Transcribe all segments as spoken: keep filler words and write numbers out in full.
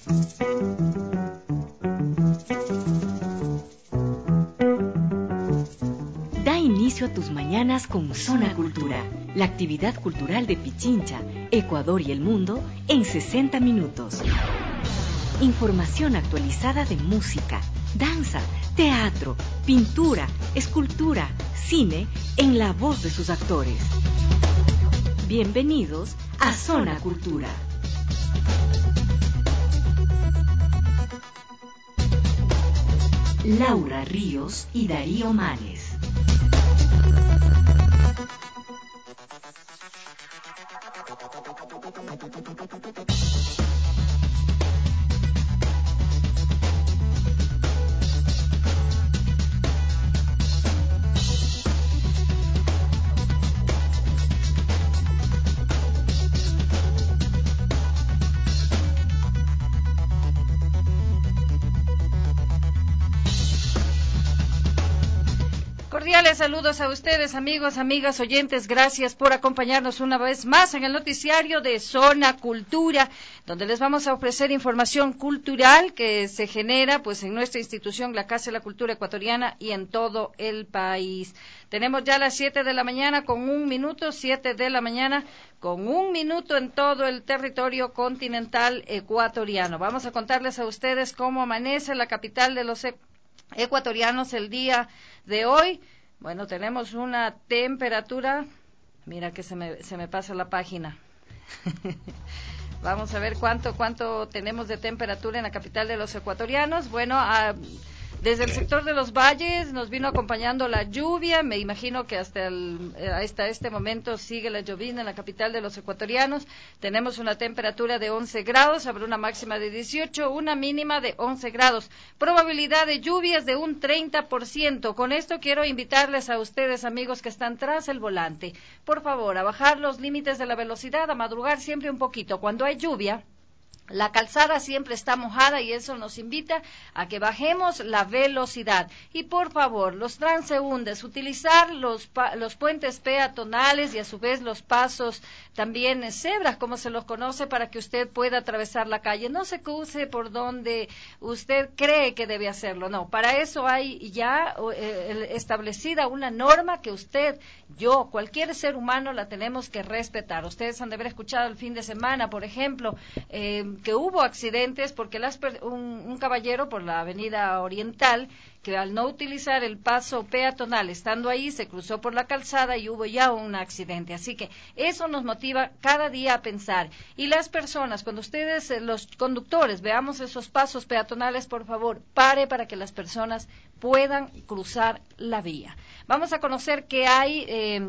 Da inicio a tus mañanas con Zona Cultura, la actividad cultural de Pichincha, Ecuador y el mundo en sesenta minutos. Información actualizada de música, danza, teatro, pintura, escultura, cine, en la voz de sus actores. Bienvenidos a Zona Cultura. Laura Ríos y Darío Manes. Cordiales saludos a ustedes, amigos, amigas, oyentes. Gracias por acompañarnos una vez más en el noticiario de Zona Cultura, donde les vamos a ofrecer información cultural que se genera pues en nuestra institución, la Casa de la Cultura Ecuatoriana, y en todo el país. Tenemos ya las siete de la mañana con un minuto, siete de la mañana con un minuto en todo el territorio continental ecuatoriano. Vamos a contarles a ustedes cómo amanece la capital de los ecuatorianos el día de hoy. Bueno, tenemos una temperatura, mira que se me, se me pasa la página. Vamos a ver cuánto cuánto tenemos de temperatura en la capital de los ecuatorianos. Bueno, a, desde el sector de los valles nos vino acompañando la lluvia. Me imagino que hasta, el, hasta este momento sigue la llovizna en la capital de los ecuatorianos. Tenemos una temperatura de once grados, habrá una máxima de dieciocho, una mínima de once grados. Probabilidad de lluvias de un treinta por ciento. Con esto quiero invitarles a ustedes, amigos, que están tras el volante, por favor, a bajar los límites de la velocidad, a madrugar siempre un poquito. Cuando hay lluvia, la calzada siempre está mojada y eso nos invita a que bajemos la velocidad. Y por favor, los transeúntes, utilizar los, los puentes peatonales y a su vez los pasos también cebras, como se los conoce, para que usted pueda atravesar la calle. No se cruce por donde usted cree que debe hacerlo, no. Para eso hay ya eh, establecida una norma que usted, yo, cualquier ser humano la tenemos que respetar. Ustedes han de haber escuchado el fin de semana, por ejemplo, eh, que hubo accidentes porque las, un, un caballero por la avenida Oriental, que al no utilizar el paso peatonal, estando ahí, se cruzó por la calzada y hubo ya un accidente. Así que eso nos motiva cada día a pensar. Y las personas, cuando ustedes, los conductores, veamos esos pasos peatonales, por favor, pare para que las personas puedan cruzar la vía. Vamos a conocer qué hay eh,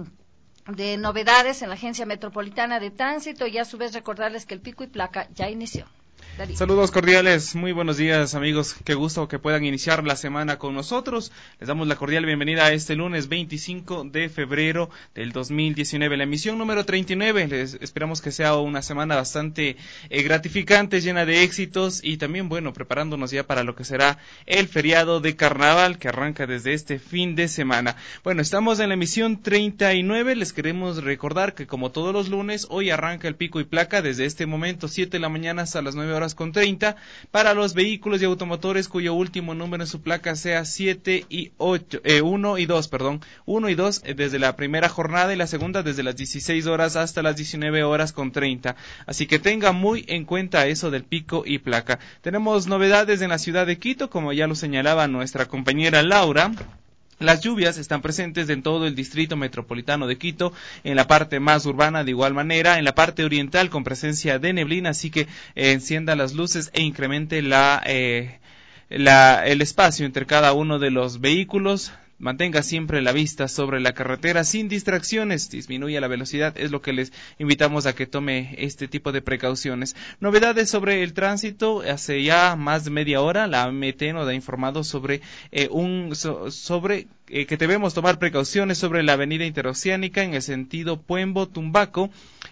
de novedades en la Agencia Metropolitana de Tránsito y a su vez recordarles que el pico y placa ya inició. Darío. Saludos cordiales, muy buenos días, amigos, qué gusto que puedan iniciar la semana con nosotros. Les damos la cordial bienvenida a este lunes veinticinco de febrero del dos mil diecinueve, la emisión número treinta y nueve. Les esperamos que sea una semana bastante eh, gratificante, llena de éxitos y también, bueno, preparándonos ya para lo que será el feriado de carnaval que arranca desde este fin de semana. Bueno, estamos en la emisión treinta y nueve, les queremos recordar que como todos los lunes, hoy arranca el pico y placa desde este momento, siete de la mañana hasta las nueve horas con treinta, para los vehículos y automotores cuyo último número en su placa sea siete y ocho, eh, uno y dos, perdón, uno y dos eh, desde la primera jornada y la segunda desde las dieciséis horas hasta las diecinueve horas con treinta. Así que tenga muy en cuenta eso del pico y placa. Tenemos novedades en la ciudad de Quito, como ya lo señalaba nuestra compañera Laura. Las lluvias están presentes en todo el distrito metropolitano de Quito, en la parte más urbana de igual manera, en la parte oriental con presencia de neblina, así que eh, encienda las luces e incremente la, eh, la, el espacio entre cada uno de los vehículos. Mantenga siempre la vista sobre la carretera sin distracciones, disminuya la velocidad, es lo que les invitamos a que tome este tipo de precauciones. Novedades sobre el tránsito, hace ya más de media hora la A M T nos ha informado sobre eh, un so, sobre eh, que debemos tomar precauciones sobre la avenida interoceánica en el sentido Puembo-Tumbaco.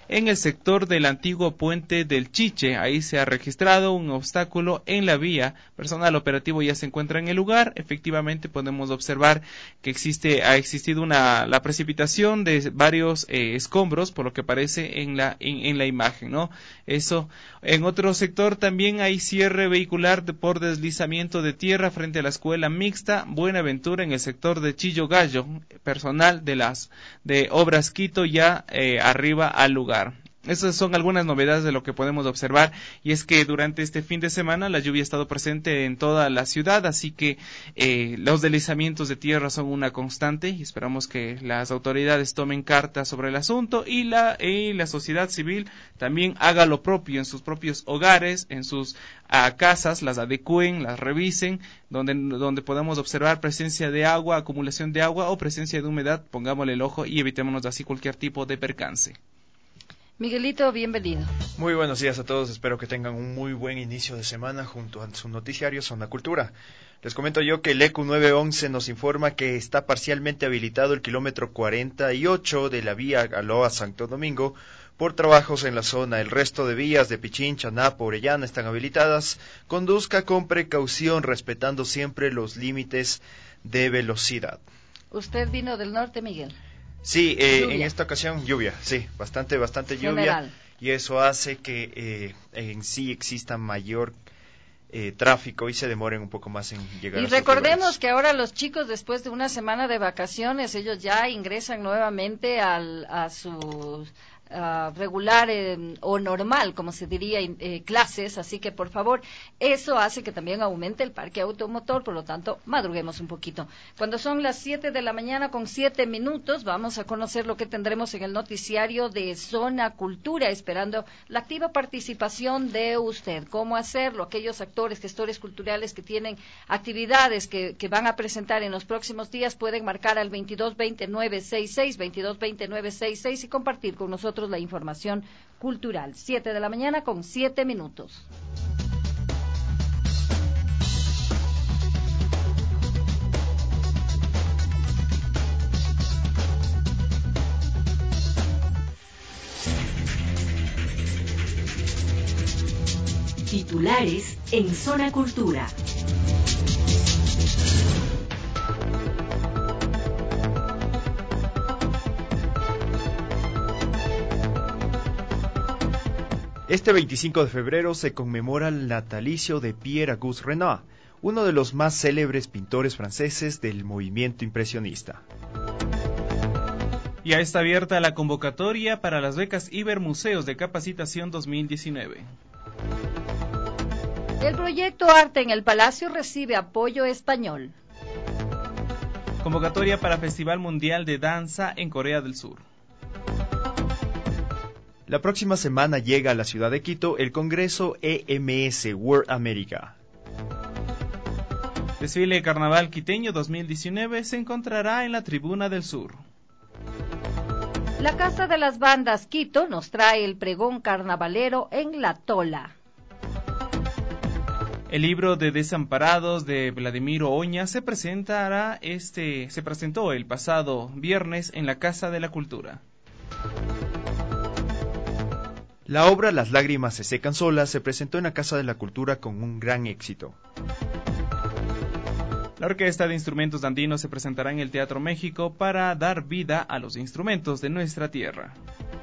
en el sector del antiguo puente del Chiche. Ahí se ha registrado un obstáculo en la vía. Personal operativo ya se encuentra en el lugar. Efectivamente podemos observar que existe ha existido una la precipitación de varios eh, escombros, por lo que aparece en la en, en la imagen, ¿no? Eso. En otro sector también hay cierre vehicular de, por deslizamiento de tierra frente a la escuela mixta Buenaventura en el sector de Chillo Gallo. Personal de las de Obras Quito ya eh, arriba al lugar. Esas son algunas novedades de lo que podemos observar, y es que durante este fin de semana la lluvia ha estado presente en toda la ciudad, así que eh, los deslizamientos de tierra son una constante y esperamos que las autoridades tomen cartas sobre el asunto y la, y la sociedad civil también haga lo propio en sus propios hogares, en sus a casas, las adecúen, las revisen, donde, donde podamos observar presencia de agua, acumulación de agua o presencia de humedad, pongámosle el ojo y evitémonos así cualquier tipo de percance. Miguelito, bienvenido. Muy buenos días a todos, espero que tengan un muy buen inicio de semana junto a su noticiario Zona Cultura. Les comento yo que el E Q nueve once nos informa que está parcialmente habilitado el kilómetro cuarenta y ocho de la vía Aloa Santo Domingo por trabajos en la zona. El resto de vías de Pichincha, Napo, Orellana están habilitadas. Conduzca con precaución, respetando siempre los límites de velocidad. ¿Usted vino del norte, Miguel? Sí, eh, en esta ocasión lluvia, sí, bastante, bastante lluvia. General. Y eso hace que eh, en sí exista mayor eh, tráfico y se demoren un poco más en llegar y a sus recordemos lugares. Que ahora los chicos, después de una semana de vacaciones, ellos ya ingresan nuevamente al, a sus uh, regular eh, o normal, como se diría, eh, clases, así que por favor, eso hace que también aumente el parque automotor, por lo tanto, madruguemos un poquito. Cuando son las siete de la mañana con siete minutos, vamos a conocer lo que tendremos en el noticiario de Zona Cultura, esperando la activa participación de usted. ¿Cómo hacerlo? Aquellos actores, gestores culturales que tienen actividades que, que van a presentar en los próximos días pueden marcar al veintidós veinte nueve sesenta y seis, veintidós veinte nueve sesenta y seis y compartir con nosotros la información cultural. Siete de la mañana con siete minutos. Titulares en Zona Cultura. Este veinticinco de febrero se conmemora el natalicio de Pierre-Auguste Renoir, uno de los más célebres pintores franceses del movimiento impresionista. Ya está abierta la convocatoria para las becas Ibermuseos de Capacitación dos mil diecinueve. El proyecto Arte en el Palacio recibe apoyo español. Convocatoria para Festival Mundial de Danza en Corea del Sur. La próxima semana llega a la ciudad de Quito el Congreso E M S World America. Desfile Carnaval Quiteño dos mil diecinueve se encontrará en la Tribuna del Sur. La Casa de las Bandas Quito nos trae el pregón carnavalero en La Tola. El libro de Desamparados de Vladimiro Oña se presentará este se presentó el pasado viernes en la Casa de la Cultura. La obra Las lágrimas se secan solas se presentó en la Casa de la Cultura con un gran éxito. La Orquesta de Instrumentos Andinos se presentará en el Teatro México para dar vida a los instrumentos de nuestra tierra.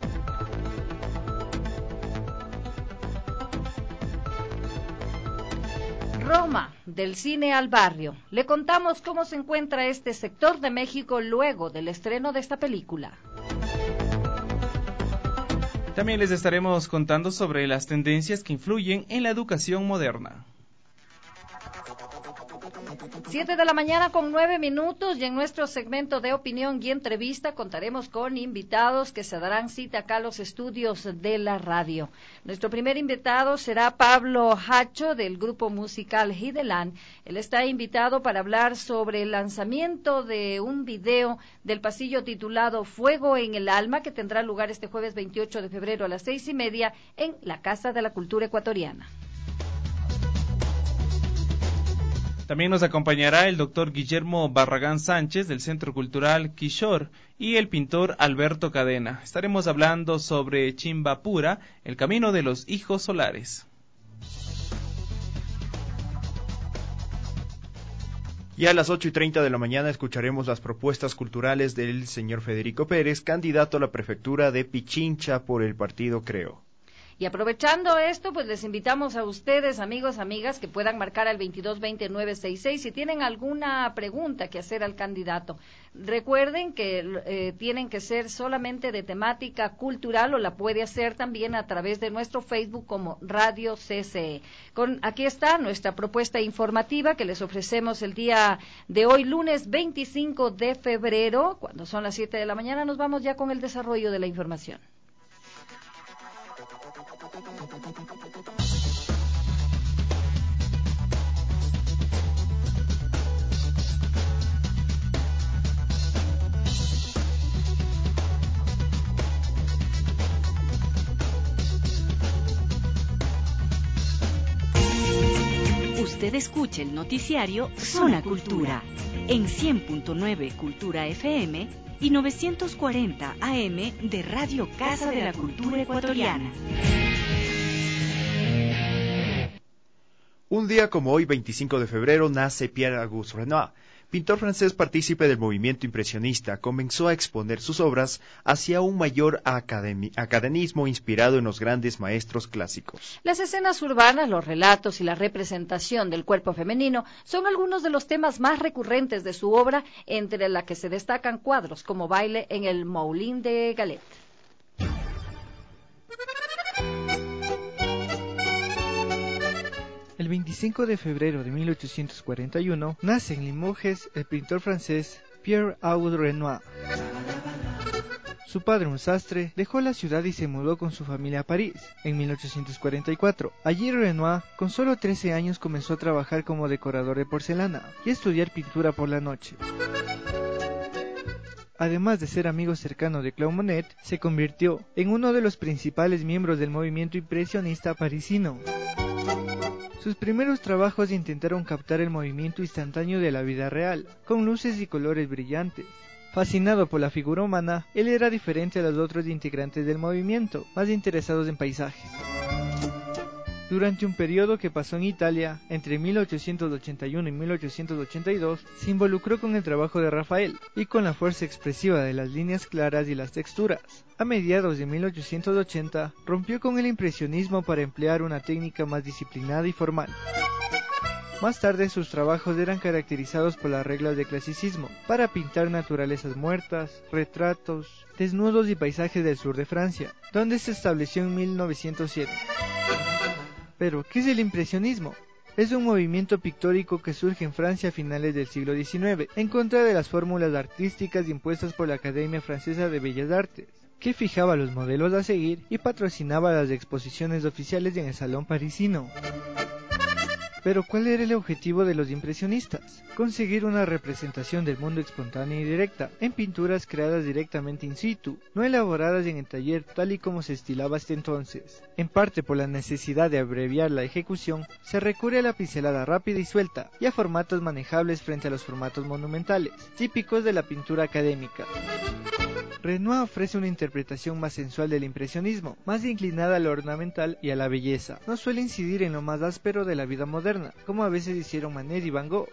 Roma, del cine al barrio. Le contamos cómo se encuentra este sector de México luego del estreno de esta película. También les estaremos contando sobre las tendencias que influyen en la educación moderna. Siete de la mañana con nueve minutos y en nuestro segmento de opinión y entrevista contaremos con invitados que se darán cita acá a los estudios de la radio. Nuestro primer invitado será Pablo Hacho del grupo musical Hideland. Él está invitado para hablar sobre el lanzamiento de un video del pasillo titulado Fuego en el Alma, que tendrá lugar este jueves veintiocho de febrero a las seis y media en la Casa de la Cultura Ecuatoriana. También nos acompañará el doctor Guillermo Barragán Sánchez del Centro Cultural Quixor y el pintor Alberto Cadena. Estaremos hablando sobre Chimbapura, el camino de los hijos solares. Y a las ocho y treinta de la mañana escucharemos las propuestas culturales del señor Federico Pérez, candidato a la prefectura de Pichincha por el partido Creo. Y aprovechando esto, pues les invitamos a ustedes, amigos, amigas, que puedan marcar al veintidós veinte nueve sesenta y seis si tienen alguna pregunta que hacer al candidato. Recuerden que eh, tienen que ser solamente de temática cultural o la puede hacer también a través de nuestro Facebook como Radio C C E. Con, aquí está nuestra propuesta informativa que les ofrecemos el día de hoy, lunes veinticinco de febrero, cuando son las siete de la mañana. Nos vamos ya con el desarrollo de la información. Usted escucha el noticiario Zona Cultura en cien punto nueve Cultura F M y novecientos cuarenta A M de Radio Casa de la Cultura Ecuatoriana. Un día como hoy, veinticinco de febrero, nace Pierre-Auguste Renoir. Pintor francés partícipe del movimiento impresionista, comenzó a exponer sus obras hacia un mayor academi- academismo inspirado en los grandes maestros clásicos. Las escenas urbanas, los relatos y la representación del cuerpo femenino son algunos de los temas más recurrentes de su obra, entre la que se destacan cuadros como Baile en el Moulin de Galette. El veinticinco de febrero de mil ochocientos cuarenta y uno nace en Limoges el pintor francés Pierre-Auguste Renoir. Su padre, un sastre, dejó la ciudad y se mudó con su familia a París en mil ochocientos cuarenta y cuatro. Allí Renoir, con solo trece años, comenzó a trabajar como decorador de porcelana y a estudiar pintura por la noche. Además de ser amigo cercano de Claude Monet, se convirtió en uno de los principales miembros del movimiento impresionista parisino. Sus primeros trabajos intentaron captar el movimiento instantáneo de la vida real, con luces y colores brillantes. Fascinado por la figura humana, él era diferente a los otros integrantes del movimiento, más interesados en paisajes. Durante un periodo que pasó en Italia, entre mil ochocientos ochenta y uno y mil ochocientos ochenta y dos, se involucró con el trabajo de Rafael y con la fuerza expresiva de las líneas claras y las texturas. A mediados de mil ochocientos ochenta, rompió con el impresionismo para emplear una técnica más disciplinada y formal. Más tarde sus trabajos eran caracterizados por las reglas de clasicismo, para pintar naturalezas muertas, retratos, desnudos y paisajes del sur de Francia, donde se estableció en mil novecientos siete. Pero, ¿qué es el impresionismo? Es un movimiento pictórico que surge en Francia a finales del siglo diecinueve, en contra de las fórmulas artísticas impuestas por la Academia Francesa de Bellas Artes, que fijaba los modelos a seguir y patrocinaba las exposiciones oficiales en el Salón parisino. Pero ¿cuál era el objetivo de los impresionistas? Conseguir una representación del mundo espontánea y directa, en pinturas creadas directamente in situ, no elaboradas en el taller tal y como se estilaba hasta entonces. En parte por la necesidad de abreviar la ejecución, se recurre a la pincelada rápida y suelta, y a formatos manejables frente a los formatos monumentales, típicos de la pintura académica. Renoir ofrece una interpretación más sensual del impresionismo, más inclinada a lo ornamental y a la belleza. No suele incidir en lo más áspero de la vida moderna, como a veces hicieron Manet y Van Gogh.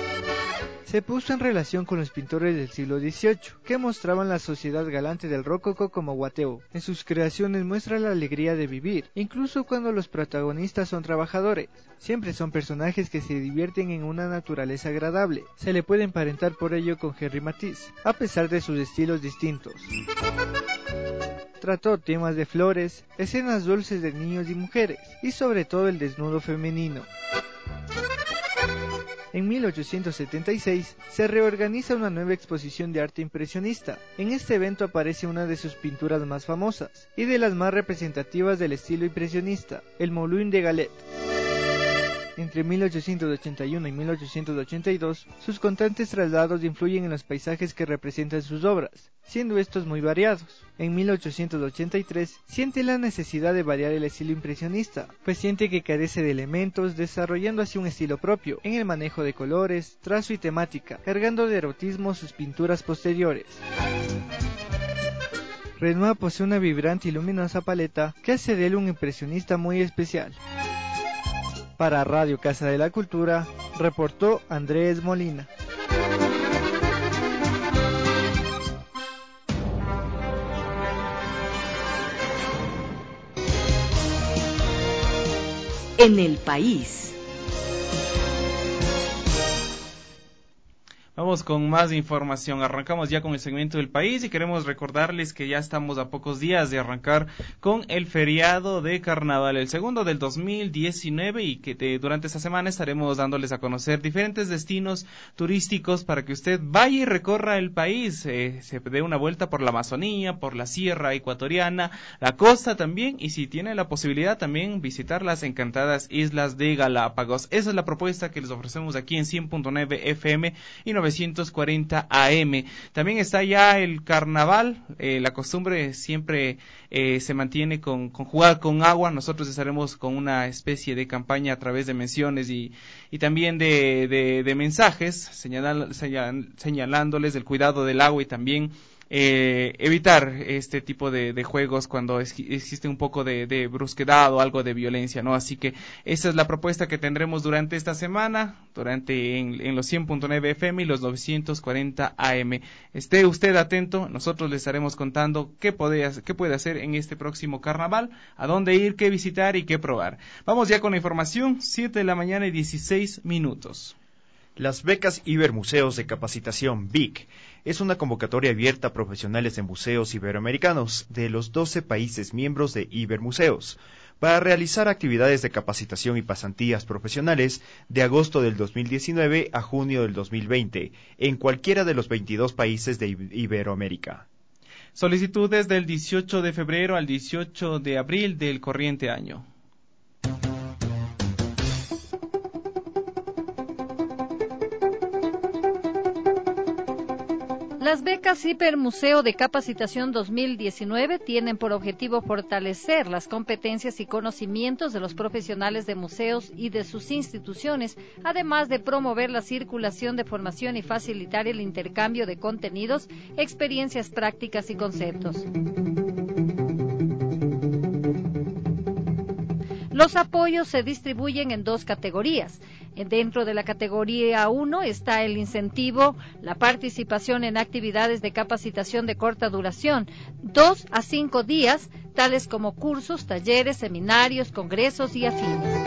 Se puso en relación con los pintores del siglo dieciocho, que mostraban la sociedad galante del rococó como Watteau. En sus creaciones muestra la alegría de vivir, incluso cuando los protagonistas son trabajadores. Siempre son personajes que se divierten en una naturaleza agradable. Se le puede emparentar por ello con Henri Matisse, a pesar de sus estilos distintos. Trató temas de flores, escenas dulces de niños y mujeres, y sobre todo el desnudo femenino. En mil ochocientos setenta y seis se reorganiza una nueva exposición de arte impresionista. En este evento aparece una de sus pinturas más famosas y de las más representativas del estilo impresionista, el Moulin de Galette. Entre mil ochocientos ochenta y uno y mil ochocientos ochenta y dos, sus constantes traslados influyen en los paisajes que representan sus obras, siendo estos muy variados. En mil ochocientos ochenta y tres, siente la necesidad de variar el estilo impresionista, pues siente que carece de elementos, desarrollando así un estilo propio en el manejo de colores, trazo y temática, cargando de erotismo sus pinturas posteriores. Renoir posee una vibrante y luminosa paleta que hace de él un impresionista muy especial. Para Radio Casa de la Cultura, reportó Andrés Molina. En el país. Vamos con más información. Arrancamos ya con el segmento del país y queremos recordarles que ya estamos a pocos días de arrancar con el feriado de carnaval, el segundo del dos mil diecinueve, y que te, durante esta semana estaremos dándoles a conocer diferentes destinos turísticos para que usted vaya y recorra el país, eh, se dé una vuelta por la Amazonía, por la Sierra Ecuatoriana, la costa también, y si tiene la posibilidad también visitar las encantadas islas de Galápagos. Esa es la propuesta que les ofrecemos aquí en cien punto nueve F M y novecientos cuarenta A M. También está ya el carnaval, eh, la costumbre siempre eh, se mantiene con, con jugar con agua. Nosotros estaremos con una especie de campaña a través de menciones y, y también de, de, de mensajes señalal, señal, señalándoles el cuidado del agua y también Eh, evitar este tipo de, de juegos cuando es, existe un poco de, de brusquedad o algo de violencia, ¿no? Así que esa es la propuesta que tendremos durante esta semana, durante en, en los cien punto nueve F M y los novecientos cuarenta A M. Esté usted atento, nosotros le estaremos contando qué puede, qué puede hacer en este próximo carnaval, a dónde ir, qué visitar y qué probar. Vamos ya con la información, siete de la mañana y dieciséis minutos. Las becas Ibermuseos de Capacitación, B I C, es una convocatoria abierta a profesionales de museos iberoamericanos de los doce países miembros de Ibermuseos para realizar actividades de capacitación y pasantías profesionales de agosto del dos mil diecinueve a junio del dos mil veinte en cualquiera de los veintidós países de Iberoamérica. Solicitudes del dieciocho de febrero al dieciocho de abril del corriente año. Las becas Ibermuseo de Capacitación dos mil diecinueve tienen por objetivo fortalecer las competencias y conocimientos de los profesionales de museos y de sus instituciones, además de promover la circulación de formación y facilitar el intercambio de contenidos, experiencias prácticas y conceptos. Los apoyos se distribuyen en dos categorías. Dentro de la categoría uno está el incentivo, la participación en actividades de capacitación de corta duración, dos a cinco días, tales como cursos, talleres, seminarios, congresos y afines.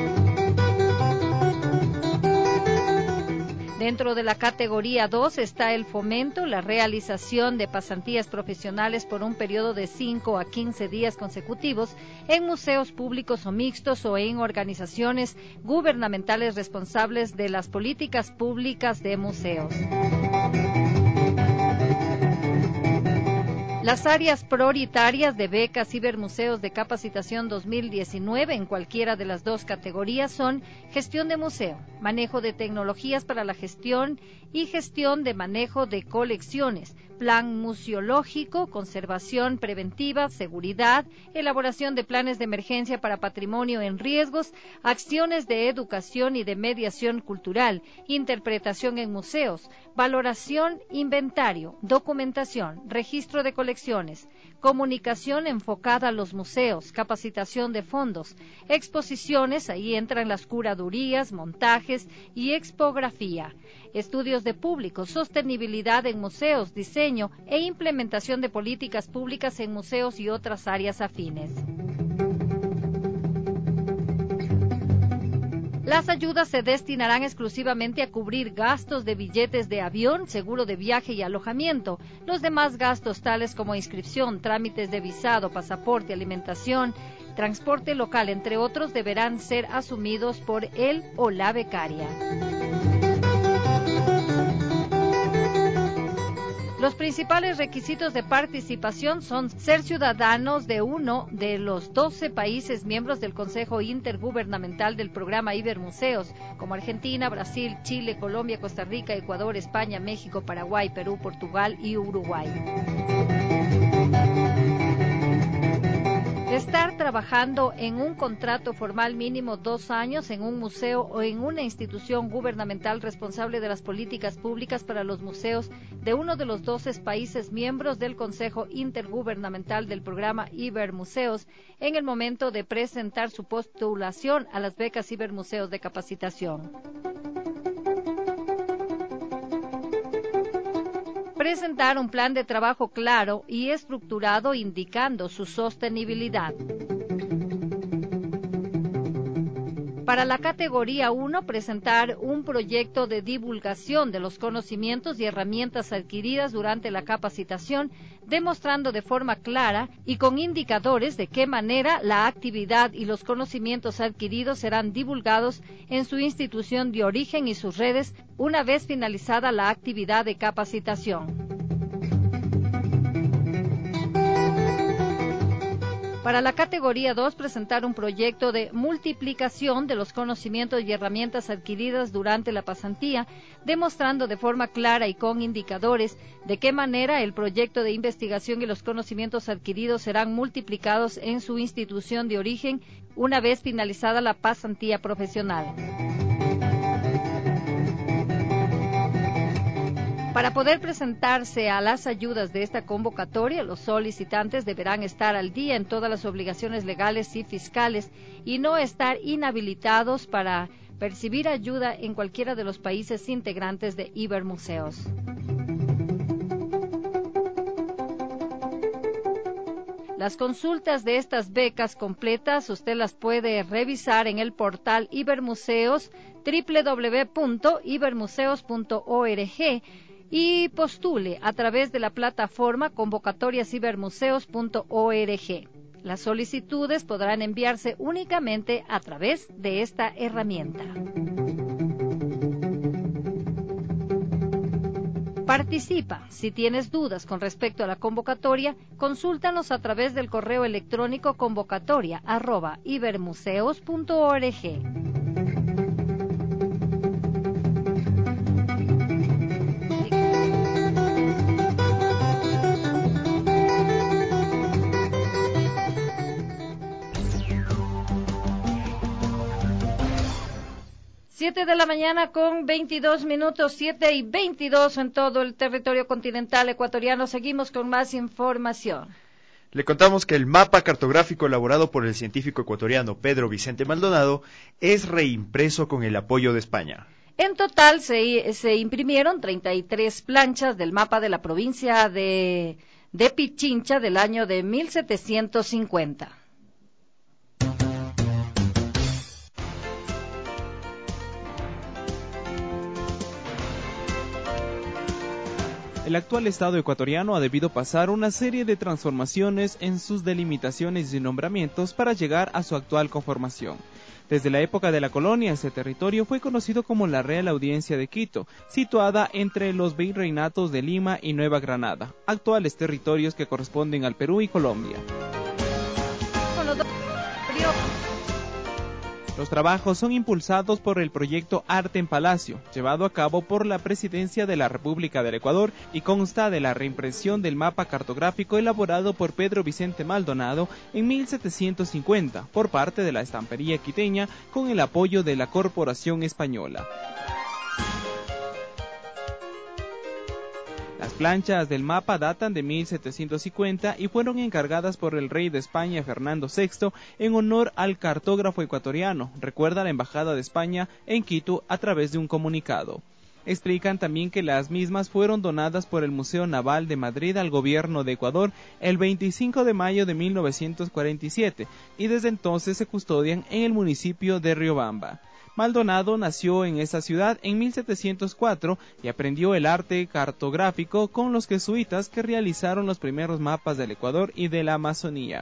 Dentro de la categoría dos está el fomento, la realización de pasantías profesionales por un periodo de cinco a quince días consecutivos en museos públicos o mixtos o en organizaciones gubernamentales responsables de las políticas públicas de museos. Las áreas prioritarias de becas Ibermuseos de Capacitación dos mil diecinueve en cualquiera de las dos categorías son gestión de museo, manejo de tecnologías para la gestión y gestión de manejo de colecciones, plan museológico, conservación preventiva, seguridad, elaboración de planes de emergencia para patrimonio en riesgos, acciones de educación y de mediación cultural, interpretación en museos, valoración, inventario, documentación, registro de colecciones, comunicación enfocada a los museos, capacitación de fondos, exposiciones, ahí entran las curadurías, montajes y expografía, estudios de público, sostenibilidad en museos, diseño e implementación de políticas públicas en museos y otras áreas afines. Las ayudas se destinarán exclusivamente a cubrir gastos de billetes de avión, seguro de viaje y alojamiento. Los demás gastos, tales como inscripción, trámites de visado, pasaporte, alimentación, transporte local, entre otros, deberán ser asumidos por él o la becaria. Los principales requisitos de participación son ser ciudadanos de uno de los doce países miembros del Consejo Intergubernamental del Programa Ibermuseos, como Argentina, Brasil, Chile, Colombia, Costa Rica, Ecuador, España, México, Paraguay, Perú, Portugal y Uruguay. Estar trabajando en un contrato formal mínimo dos años en un museo o en una institución gubernamental responsable de las políticas públicas para los museos de uno de los doce países miembros del Consejo Intergubernamental del Programa Ibermuseos en el momento de presentar su postulación a las becas Ibermuseos de capacitación. Presentar un plan de trabajo claro y estructurado indicando su sostenibilidad. Para la categoría uno, presentar un proyecto de divulgación de los conocimientos y herramientas adquiridas durante la capacitación, demostrando de forma clara y con indicadores de qué manera la actividad y los conocimientos adquiridos serán divulgados en su institución de origen y sus redes una vez finalizada la actividad de capacitación. Para la categoría dos, presentar un proyecto de multiplicación de los conocimientos y herramientas adquiridas durante la pasantía, demostrando de forma clara y con indicadores de qué manera el proyecto de investigación y los conocimientos adquiridos serán multiplicados en su institución de origen una vez finalizada la pasantía profesional. Para poder presentarse a las ayudas de esta convocatoria, los solicitantes deberán estar al día en todas las obligaciones legales y fiscales y no estar inhabilitados para percibir ayuda en cualquiera de los países integrantes de Ibermuseos. Las consultas de estas becas completas usted las puede revisar en el portal Ibermuseos, doble u doble u doble u punto ibermuseos punto org, y postule a través de la plataforma convocatorias ibermuseos punto org. Las solicitudes podrán enviarse únicamente a través de esta herramienta. Participa. Si tienes dudas con respecto a la convocatoria, consúltanos a través del correo electrónico convocatoria arroba ibermuseos punto org. Siete de la mañana con veintidós minutos, siete y veintidós en todo el territorio continental ecuatoriano. Seguimos con más información. Le contamos que el mapa cartográfico elaborado por el científico ecuatoriano Pedro Vicente Maldonado es reimpreso con el apoyo de España. En total se, se imprimieron treinta y tres planchas del mapa de la provincia de, de Pichincha del año de mil setecientos cincuenta. El actual Estado ecuatoriano ha debido pasar una serie de transformaciones en sus delimitaciones y nombramientos para llegar a su actual conformación. Desde la época de la colonia, este territorio fue conocido como la Real Audiencia de Quito, situada entre los virreinatos de Lima y Nueva Granada, actuales territorios que corresponden al Perú y Colombia. Los trabajos son impulsados por el proyecto Arte en Palacio, llevado a cabo por la Presidencia de la República del Ecuador y consta de la reimpresión del mapa cartográfico elaborado por Pedro Vicente Maldonado en mil setecientos cincuenta por parte de la Estampería Quiteña con el apoyo de la Corporación Española. Las planchas del mapa datan de mil setecientos cincuenta y fueron encargadas por el rey de España Fernando sexto en honor al cartógrafo ecuatoriano, recuerda la Embajada de España en Quito a través de un comunicado. Explican también que las mismas fueron donadas por el Museo Naval de Madrid al gobierno de Ecuador el veinticinco de mayo de mil novecientos cuarenta y siete y desde entonces se custodian en el municipio de Riobamba. Maldonado nació en esa ciudad en mil setecientos cuatro y aprendió el arte cartográfico con los jesuitas que realizaron los primeros mapas del Ecuador y de la Amazonía.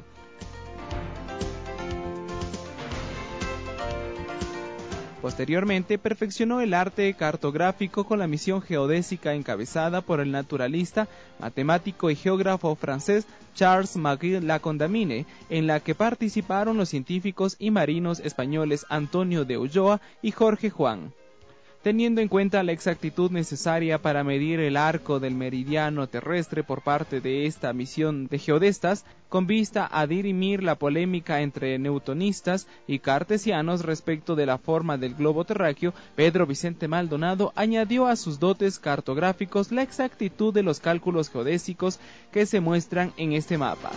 Posteriormente, perfeccionó el arte cartográfico con la misión geodésica encabezada por el naturalista, matemático y geógrafo francés Charles-Marie Lacondamine, en la que participaron los científicos y marinos españoles Antonio de Ulloa y Jorge Juan. Teniendo en cuenta la exactitud necesaria para medir el arco del meridiano terrestre por parte de esta misión de geodestas, con vista a dirimir la polémica entre newtonistas y cartesianos respecto de la forma del globo terráqueo, Pedro Vicente Maldonado añadió a sus dotes cartográficos la exactitud de los cálculos geodésicos que se muestran en este mapa.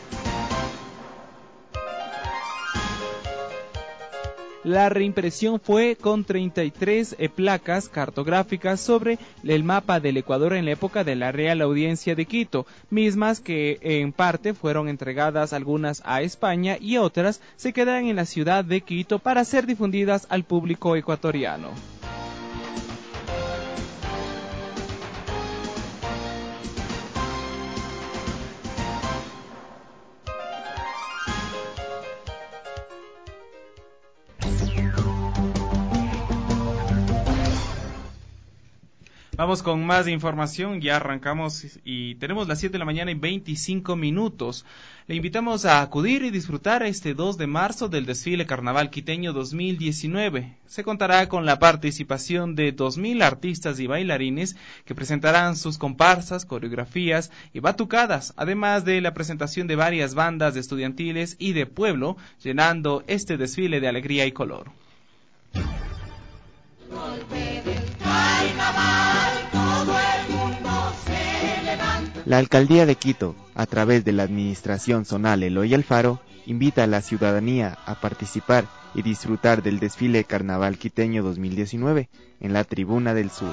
La reimpresión fue con treinta y tres eh, placas cartográficas sobre el mapa del Ecuador en la época de la Real Audiencia de Quito, mismas que en parte fueron entregadas algunas a España y otras se quedan en la ciudad de Quito para ser difundidas al público ecuatoriano. Vamos con más información, ya arrancamos y tenemos las siete de la mañana y veinticinco minutos. Le invitamos a acudir y disfrutar este dos de marzo del desfile Carnaval Quiteño dos mil diecinueve. Se contará con la participación de dos mil artistas y bailarines que presentarán sus comparsas, coreografías y batucadas, además de la presentación de varias bandas estudiantiles y de pueblo, llenando este desfile de alegría y color. La Alcaldía de Quito, a través de la Administración Zonal Eloy Alfaro, invita a la ciudadanía a participar y disfrutar del desfile Carnaval Quiteño dos mil diecinueve en la Tribuna del Sur.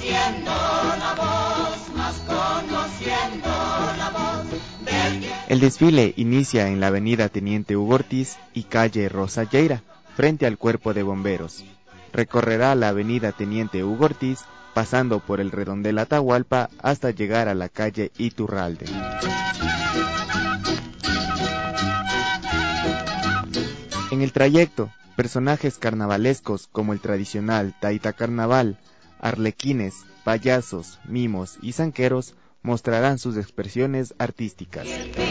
El desfile inicia en la avenida Teniente Hugo Ortiz y calle Rosa Lleira, frente al Cuerpo de Bomberos. Recorrerá la avenida Teniente Hugo Ortiz, pasando por el redondel Atahualpa hasta llegar a la calle Iturralde. En el trayecto, personajes carnavalescos como el tradicional Taita Carnaval, arlequines, payasos, mimos y zanqueros mostrarán sus expresiones artísticas.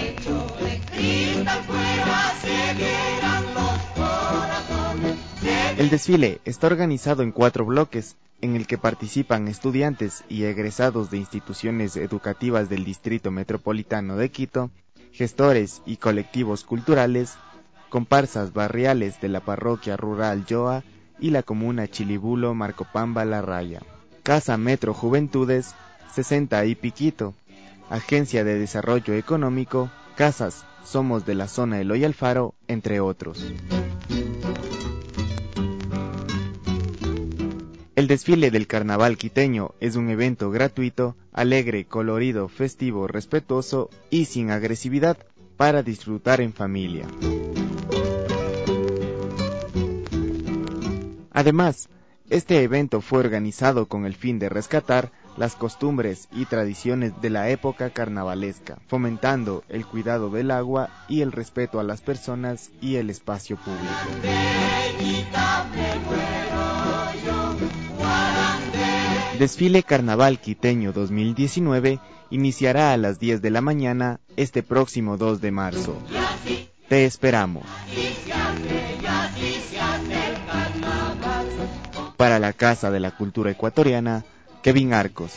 El desfile está organizado en cuatro bloques, en el que participan estudiantes y egresados de instituciones educativas del Distrito Metropolitano de Quito, gestores y colectivos culturales, comparsas barriales de la parroquia rural Yoa y la comuna Chilibulo Marcopamba La Raya, Casa Metro Juventudes, sesenta y Piquito, Agencia de Desarrollo Económico, Casas Somos de la Zona Eloy Alfaro, entre otros. El desfile del Carnaval Quiteño es un evento gratuito, alegre, colorido, festivo, respetuoso y sin agresividad para disfrutar en familia. Además, este evento fue organizado con el fin de rescatar las costumbres y tradiciones de la época carnavalesca, fomentando el cuidado del agua y el respeto a las personas y el espacio público. Desfile Carnaval Quiteño dos mil diecinueve iniciará a las diez de la mañana este próximo dos de marzo. Te esperamos. Para la Casa de la Cultura Ecuatoriana, Kevin Arcos.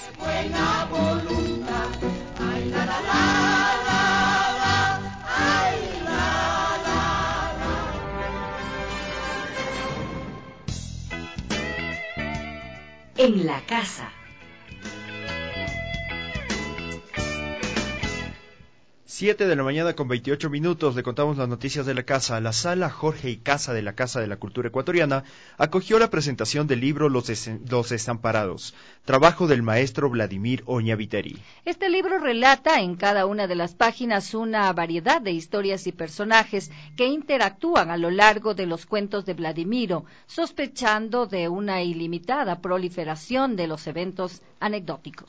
En la casa. siete de la mañana con veintiocho minutos, le contamos las noticias de la casa. La Sala Jorge y Casa de la Casa de la Cultura Ecuatoriana acogió la presentación del libro Los, Des- Los Desamparados, trabajo del maestro Vladimir Oñaviteri. Este libro relata en cada una de las páginas una variedad de historias y personajes que interactúan a lo largo de los cuentos de Vladimiro, sospechando de una ilimitada proliferación de los eventos anecdóticos.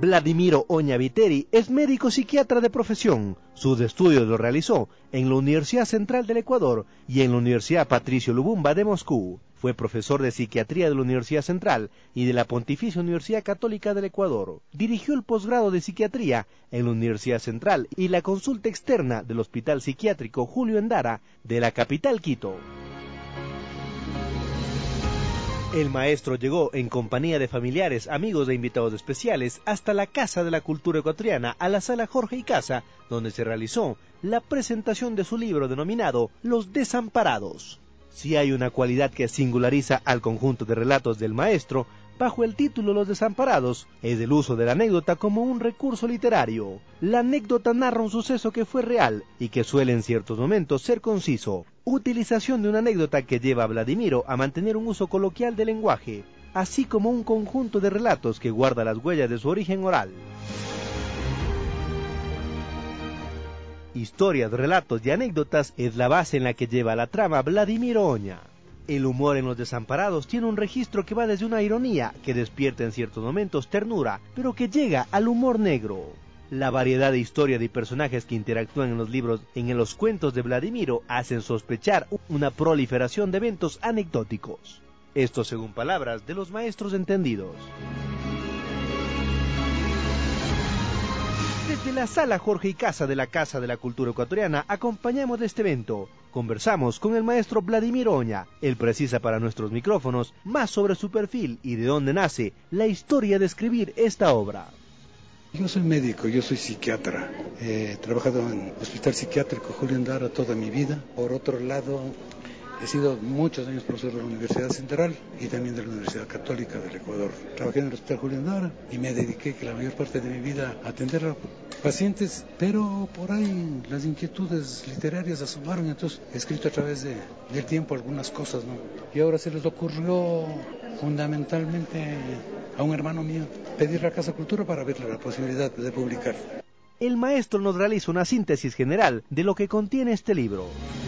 Vladimiro Oña Viteri es médico psiquiatra de profesión. Sus estudios los realizó en la Universidad Central del Ecuador y en la Universidad Patricio Lumumba de Moscú. Fue profesor de psiquiatría de la Universidad Central y de la Pontificia Universidad Católica del Ecuador. Dirigió el posgrado de psiquiatría en la Universidad Central y la consulta externa del Hospital Psiquiátrico Julio Endara de la capital Quito. El maestro llegó en compañía de familiares, amigos e invitados especiales hasta la Casa de la Cultura Ecuatoriana, a la Sala Jorge y Casa, donde se realizó la presentación de su libro denominado Los Desamparados. Si hay una cualidad que singulariza al conjunto de relatos del maestro, bajo el título Los Desamparados, es el uso de la anécdota como un recurso literario. La anécdota narra un suceso que fue real y que suele en ciertos momentos ser conciso. Utilización de una anécdota que lleva a Vladimiro a mantener un uso coloquial del lenguaje, así como un conjunto de relatos que guarda las huellas de su origen oral. Historias, relatos y anécdotas es la base en la que lleva la trama Vladimiro Oña. El humor en Los Desamparados tiene un registro que va desde una ironía que despierta en ciertos momentos ternura, pero que llega al humor negro. La variedad de historias y personajes que interactúan en los libros en los cuentos de Vladimiro hacen sospechar una proliferación de eventos anecdóticos. Esto según palabras de los maestros entendidos. Desde la Sala Jorge y Casa de la Casa de la Cultura Ecuatoriana acompañamos de este evento. Conversamos con el maestro Vladimiro Oña. Él precisa para nuestros micrófonos más sobre su perfil y de dónde nace la historia de escribir esta obra. Yo soy médico, yo soy psiquiatra. He trabajado en el Hospital Psiquiátrico Julio Endara toda mi vida. Por otro lado, he sido muchos años profesor de la Universidad Central y también de la Universidad Católica del Ecuador. Trabajé en el Hospital Julio Endara y me dediqué que la mayor parte de mi vida a atender a pacientes, pero por ahí las inquietudes literarias asomaron, entonces he escrito a través de, del tiempo algunas cosas, ¿no? Y ahora se les ocurrió fundamentalmente a un hermano mío pedirle a Casa Cultura para ver la posibilidad de publicar. El maestro nos realiza una síntesis general de lo que contiene este libro.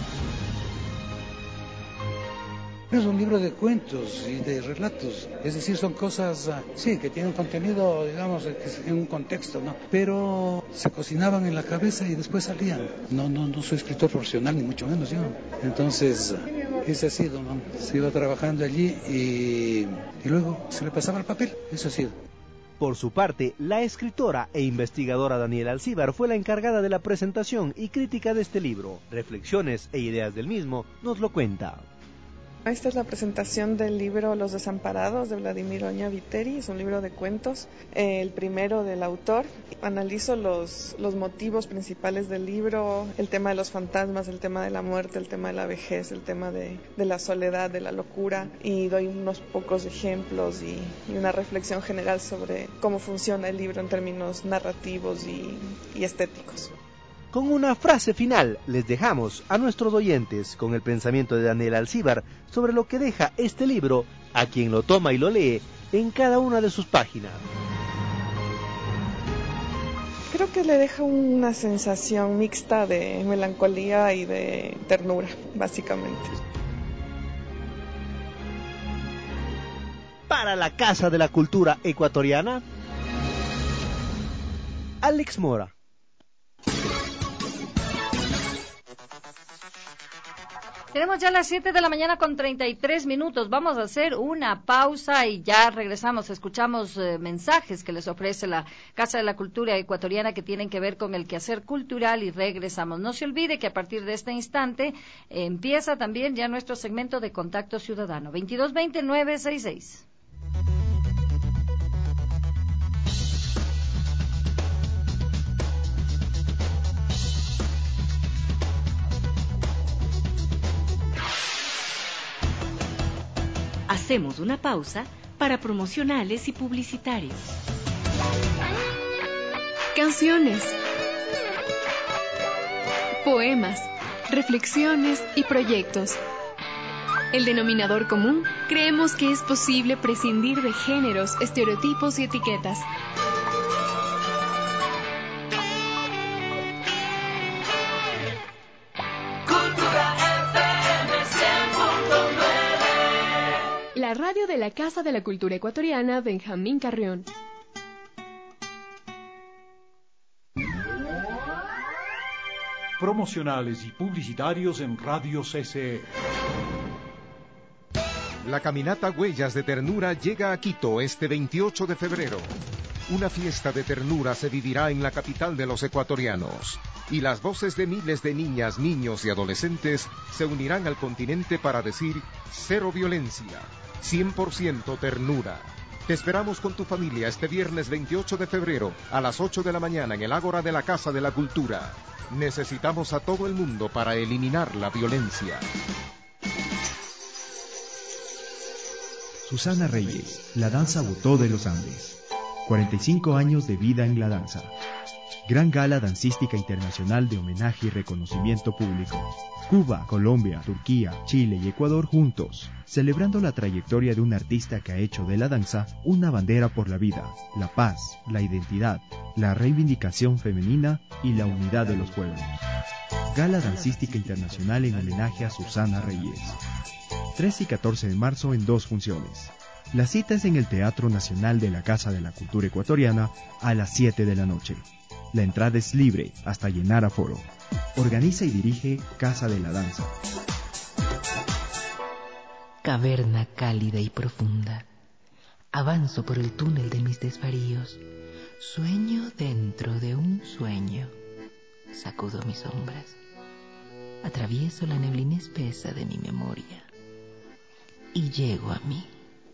Es un libro de cuentos y de relatos, es decir, son cosas, uh, sí, que tienen contenido, digamos, en un contexto, ¿no? Pero se cocinaban en la cabeza y después salían. No, no, no soy escritor profesional, ni mucho menos yo. Entonces, uh, ese ha sido, ¿no? Se iba trabajando allí y, y luego se le pasaba el papel, eso ha sido. Por su parte, la escritora e investigadora Daniela Alcíbar fue la encargada de la presentación y crítica de este libro. Reflexiones e ideas del mismo nos lo cuenta. Esta es la presentación del libro Los Desamparados de Vladimiro Oña Viteri. Es un libro de cuentos, eh, el primero del autor. Analizo los, los motivos principales del libro, el tema de los fantasmas, el tema de la muerte, el tema de la vejez, el tema de, de la soledad, de la locura, y doy unos pocos ejemplos y, y una reflexión general sobre cómo funciona el libro en términos narrativos y, y estéticos. Con una frase final les dejamos a nuestros oyentes con el pensamiento de Daniela Alcíbar sobre lo que deja este libro a quien lo toma y lo lee en cada una de sus páginas. Creo que le deja una sensación mixta de melancolía y de ternura, básicamente. Para la Casa de la Cultura Ecuatoriana, Alex Mora. Tenemos ya las siete de la mañana con treinta y tres minutos. Vamos a hacer una pausa y ya regresamos. Escuchamos eh, mensajes que les ofrece la Casa de la Cultura Ecuatoriana que tienen que ver con el quehacer cultural y regresamos. No se olvide que a partir de este instante eh, empieza también ya nuestro segmento de Contacto Ciudadano. veintidós veinte nueve sesenta y seis. Hacemos una pausa para promocionales y publicitarios. Canciones, poemas, reflexiones y proyectos. El denominador común, creemos que es posible prescindir de géneros, estereotipos y etiquetas. La radio de la Casa de la Cultura Ecuatoriana Benjamín Carrión. promocionales y publicitarios en Radio C C E. La caminata Huellas de Ternura llega a Quito este veintiocho de febrero. Una fiesta de ternura se vivirá en la capital de los ecuatorianos. Y las voces de miles de niñas, niños y adolescentes se unirán al continente para decir cero violencia, cien por ciento ternura. Te esperamos con tu familia este viernes veintiocho de febrero a las ocho de la mañana en el Ágora de la Casa de la Cultura. Necesitamos a todo el mundo para eliminar la violencia. Susana Reyes, la danza Butó de los Andes. cuarenta y cinco años de vida en la danza. Gran Gala Dancística Internacional de homenaje y reconocimiento público. Cuba, Colombia, Turquía, Chile y Ecuador juntos, celebrando la trayectoria de un artista que ha hecho de la danza una bandera por la vida, la paz, la identidad, la reivindicación femenina y la unidad de los pueblos. Gala Dancística Internacional en homenaje a Susana Reyes. trece y catorce de marzo en dos funciones. La cita es en el Teatro Nacional de la Casa de la Cultura Ecuatoriana a las siete de la noche. La entrada es libre hasta llenar aforo. Organiza y dirige Casa de la Danza. Caverna cálida y profunda. Avanzo por el túnel de mis desvaríos. Sueño dentro de un sueño. Sacudo mis sombras. Atravieso la neblina espesa de mi memoria. Y llego a mí.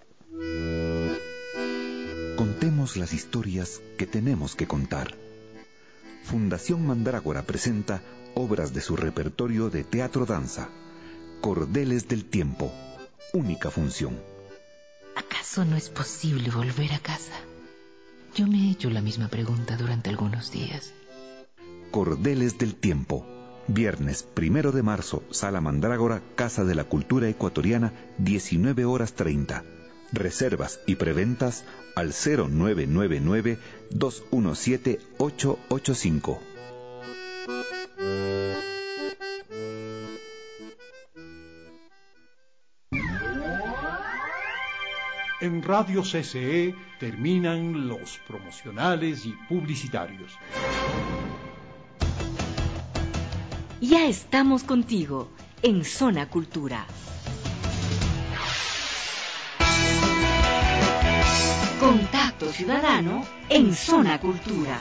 Contemos las historias que tenemos que contar. Fundación Mandrágora presenta obras de su repertorio de teatro-danza. Cordeles del Tiempo, única función. ¿Acaso no es posible volver a casa? Yo me he hecho la misma pregunta durante algunos días. Cordeles del Tiempo, viernes primero de marzo, Sala Mandrágora, Casa de la Cultura Ecuatoriana, diecinueve horas treinta. Reservas y preventas al cero nueve nueve nueve, dos uno siete, ocho ocho cinco. En Radio C C E terminan los promocionales y publicitarios. Ya estamos contigo en Zona Cultura. Contacto Ciudadano en Zona Cultura.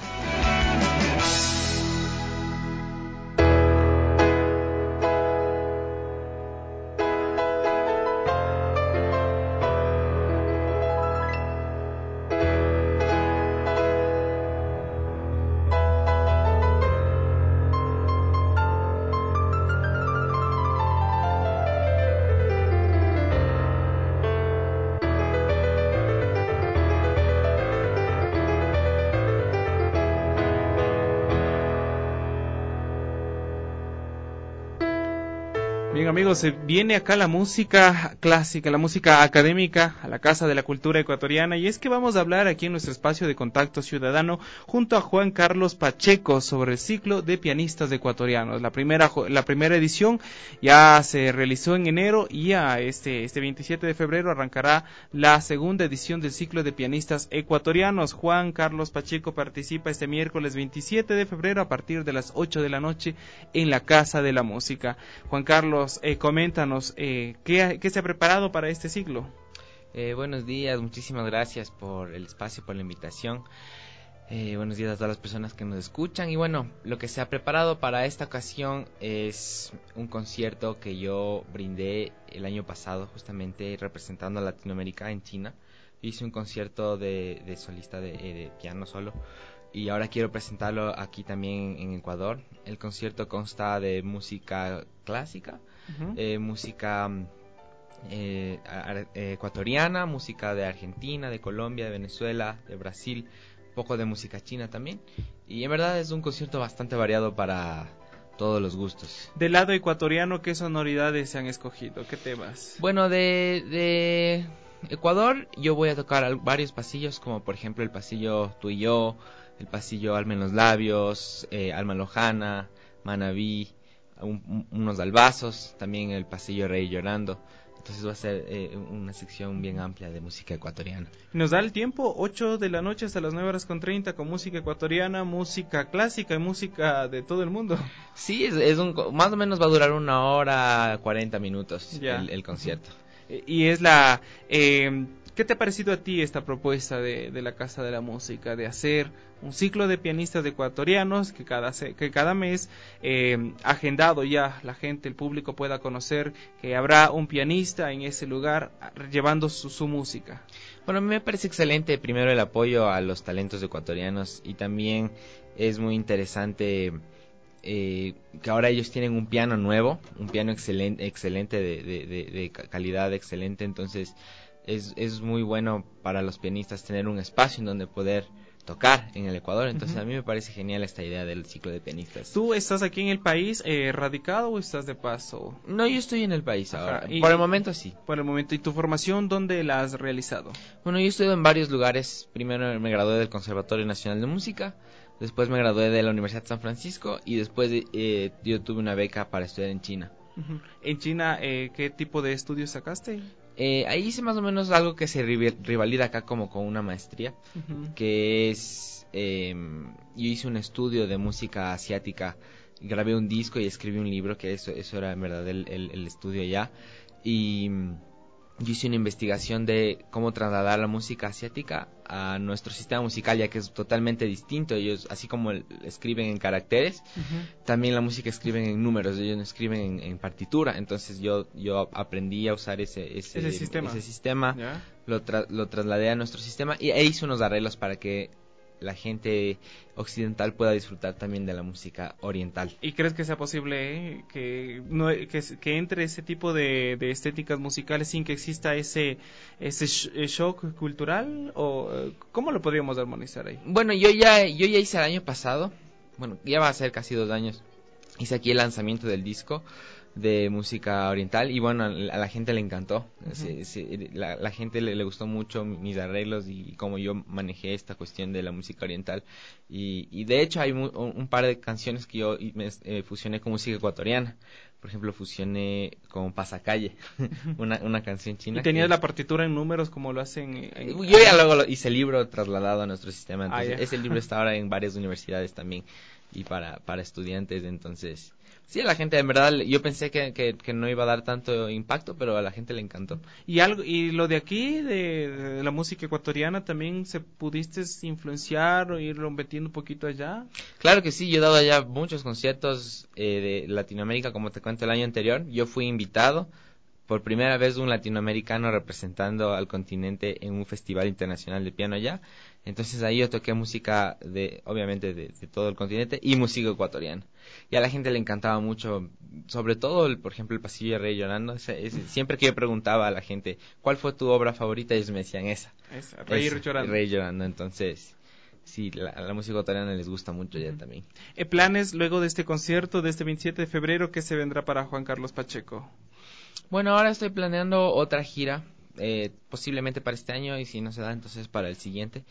Bien amigos, se viene acá la música clásica, la música académica a la Casa de la Cultura Ecuatoriana, y es que vamos a hablar aquí en nuestro espacio de Contacto Ciudadano junto a Juan Carlos Pacheco sobre el ciclo de pianistas ecuatorianos. La primera la primera edición ya se realizó en enero y ya este este veintisiete de febrero arrancará la segunda edición del ciclo de pianistas ecuatorianos. Juan Carlos Pacheco participa este miércoles veintisiete de febrero a partir de las ocho de la noche en la Casa de la Música. Juan Carlos, Eh, coméntanos, eh, ¿qué, ¿qué se ha preparado para este ciclo? Eh, buenos días, muchísimas gracias por el espacio, por la invitación. Eh, buenos días a todas las personas que nos escuchan. Y bueno, lo que se ha preparado para esta ocasión es un concierto que yo brindé el año pasado, justamente representando a Latinoamérica en China. Hice un concierto de, de solista de, de piano solo. Y ahora quiero presentarlo aquí también en Ecuador. El concierto consta de música clásica, uh-huh. eh, música eh, ecuatoriana, música de Argentina, de Colombia, de Venezuela, de Brasil, un poco de música china también. Y en verdad es un concierto bastante variado para todos los gustos. Del lado ecuatoriano, ¿qué sonoridades se han escogido? ¿Qué temas? Bueno, de... de... Ecuador yo voy a tocar varios pasillos, como por ejemplo el pasillo Tú y Yo, el pasillo Alma en los Labios, eh, Alma Lojana, Manabí, un, un, unos albazos, también el pasillo Rey Llorando. Entonces va a ser eh, una sección bien amplia de música ecuatoriana. Nos da el tiempo, ocho de la noche hasta las nueve horas con treinta, con música ecuatoriana, música clásica y música de todo el mundo. Sí, es, es un, más o menos va a durar una hora, cuarenta minutos el, el concierto. Y es la... Eh, ¿Qué te ha parecido a ti esta propuesta de, de la Casa de la Música, de hacer un ciclo de pianistas ecuatorianos que cada, que cada mes, eh, agendado ya, la gente, el público pueda conocer que habrá un pianista en ese lugar llevando su, su música? Bueno, a mí me parece excelente primero el apoyo a los talentos ecuatorianos, y también es muy interesante eh, que ahora ellos tienen un piano nuevo, un piano excelente, excelente de, de, de, de calidad excelente, entonces es, es muy bueno para los pianistas tener un espacio en donde poder tocar en el Ecuador. Entonces uh-huh. a mí me parece genial esta idea del ciclo de pianistas. ¿Tú estás aquí en el país eh, radicado o estás de paso? No, yo estoy en el país ahora. Ajá. Y, por el momento sí. Por el momento. ¿Y tu formación dónde la has realizado? Bueno, yo he estudiado en varios lugares. Primero me gradué del Conservatorio Nacional de Música, después me gradué de la Universidad de San Francisco, y después eh, yo tuve una beca para estudiar en China. Uh-huh. ¿En China eh, qué tipo de estudios sacaste? Eh, ahí hice más o menos algo que se rivalida acá como con una maestría, uh-huh. que es, eh, yo hice un estudio de música asiática, grabé un disco y escribí un libro, que eso, eso era en verdad el, el, el estudio allá, y yo hice una investigación de cómo trasladar la música asiática a nuestro sistema musical, ya que es totalmente distinto. Ellos, así como el, escriben en caracteres, uh-huh. también la música escriben en números, ellos no escriben en, en partitura. Entonces yo yo aprendí a usar ese ese, ese sistema, ese sistema ¿ya? lo, tra- lo trasladé a nuestro sistema y e hice unos arreglos para que la gente occidental pueda disfrutar también de la música oriental. ¿Y crees que sea posible eh, que, no, que que entre ese tipo de, de estéticas musicales sin que exista ese ese shock cultural? ¿O cómo lo podríamos armonizar ahí? Bueno, yo ya yo ya hice el año pasado, bueno, ya va a ser casi dos años, hice aquí el lanzamiento del disco de música oriental y bueno, a la gente le encantó. Uh-huh. sí, sí, la, la gente le, le gustó mucho mis arreglos y cómo yo manejé esta cuestión de la música oriental, y, y de hecho hay un, un par de canciones que yo me, eh, fusioné con música ecuatoriana. Por ejemplo, fusioné con Pasacalle, una, una canción china. ¿Y tenías que... la partitura en números como lo hacen? En... Yo ya luego lo hice el libro trasladado a nuestro sistema, entonces ah, ese libro está ahora en varias universidades también y para, para estudiantes, entonces... Sí, a la gente, en verdad, yo pensé que, que, que no iba a dar tanto impacto, pero a la gente le encantó. ¿Y algo y lo de aquí, de, de la música ecuatoriana, también se pudiste influenciar o irlo metiendo un poquito allá? Claro que sí, yo he dado allá muchos conciertos eh, de Latinoamérica, como te cuento el año anterior. Yo fui invitado por primera vez un latinoamericano representando al continente en un festival internacional de piano allá. Entonces ahí yo toqué música de, obviamente, de, de todo el continente y música ecuatoriana. Y a la gente le encantaba mucho, sobre todo, el, por ejemplo, el Pasillo de Rey Llorando. Ese, ese, siempre que yo preguntaba a la gente, ¿cuál fue tu obra favorita? Ellos me decían esa. Esa, Rey esa, Llorando. Rey Llorando, entonces... Sí, la, la música ecuatoriana les gusta mucho ya también. ¿Eh, ¿Planes luego de este concierto, de este veintisiete de febrero, qué se vendrá para Juan Carlos Pacheco? Bueno, ahora estoy planeando otra gira, eh, posiblemente para este año, y si no se da, entonces para el siguiente,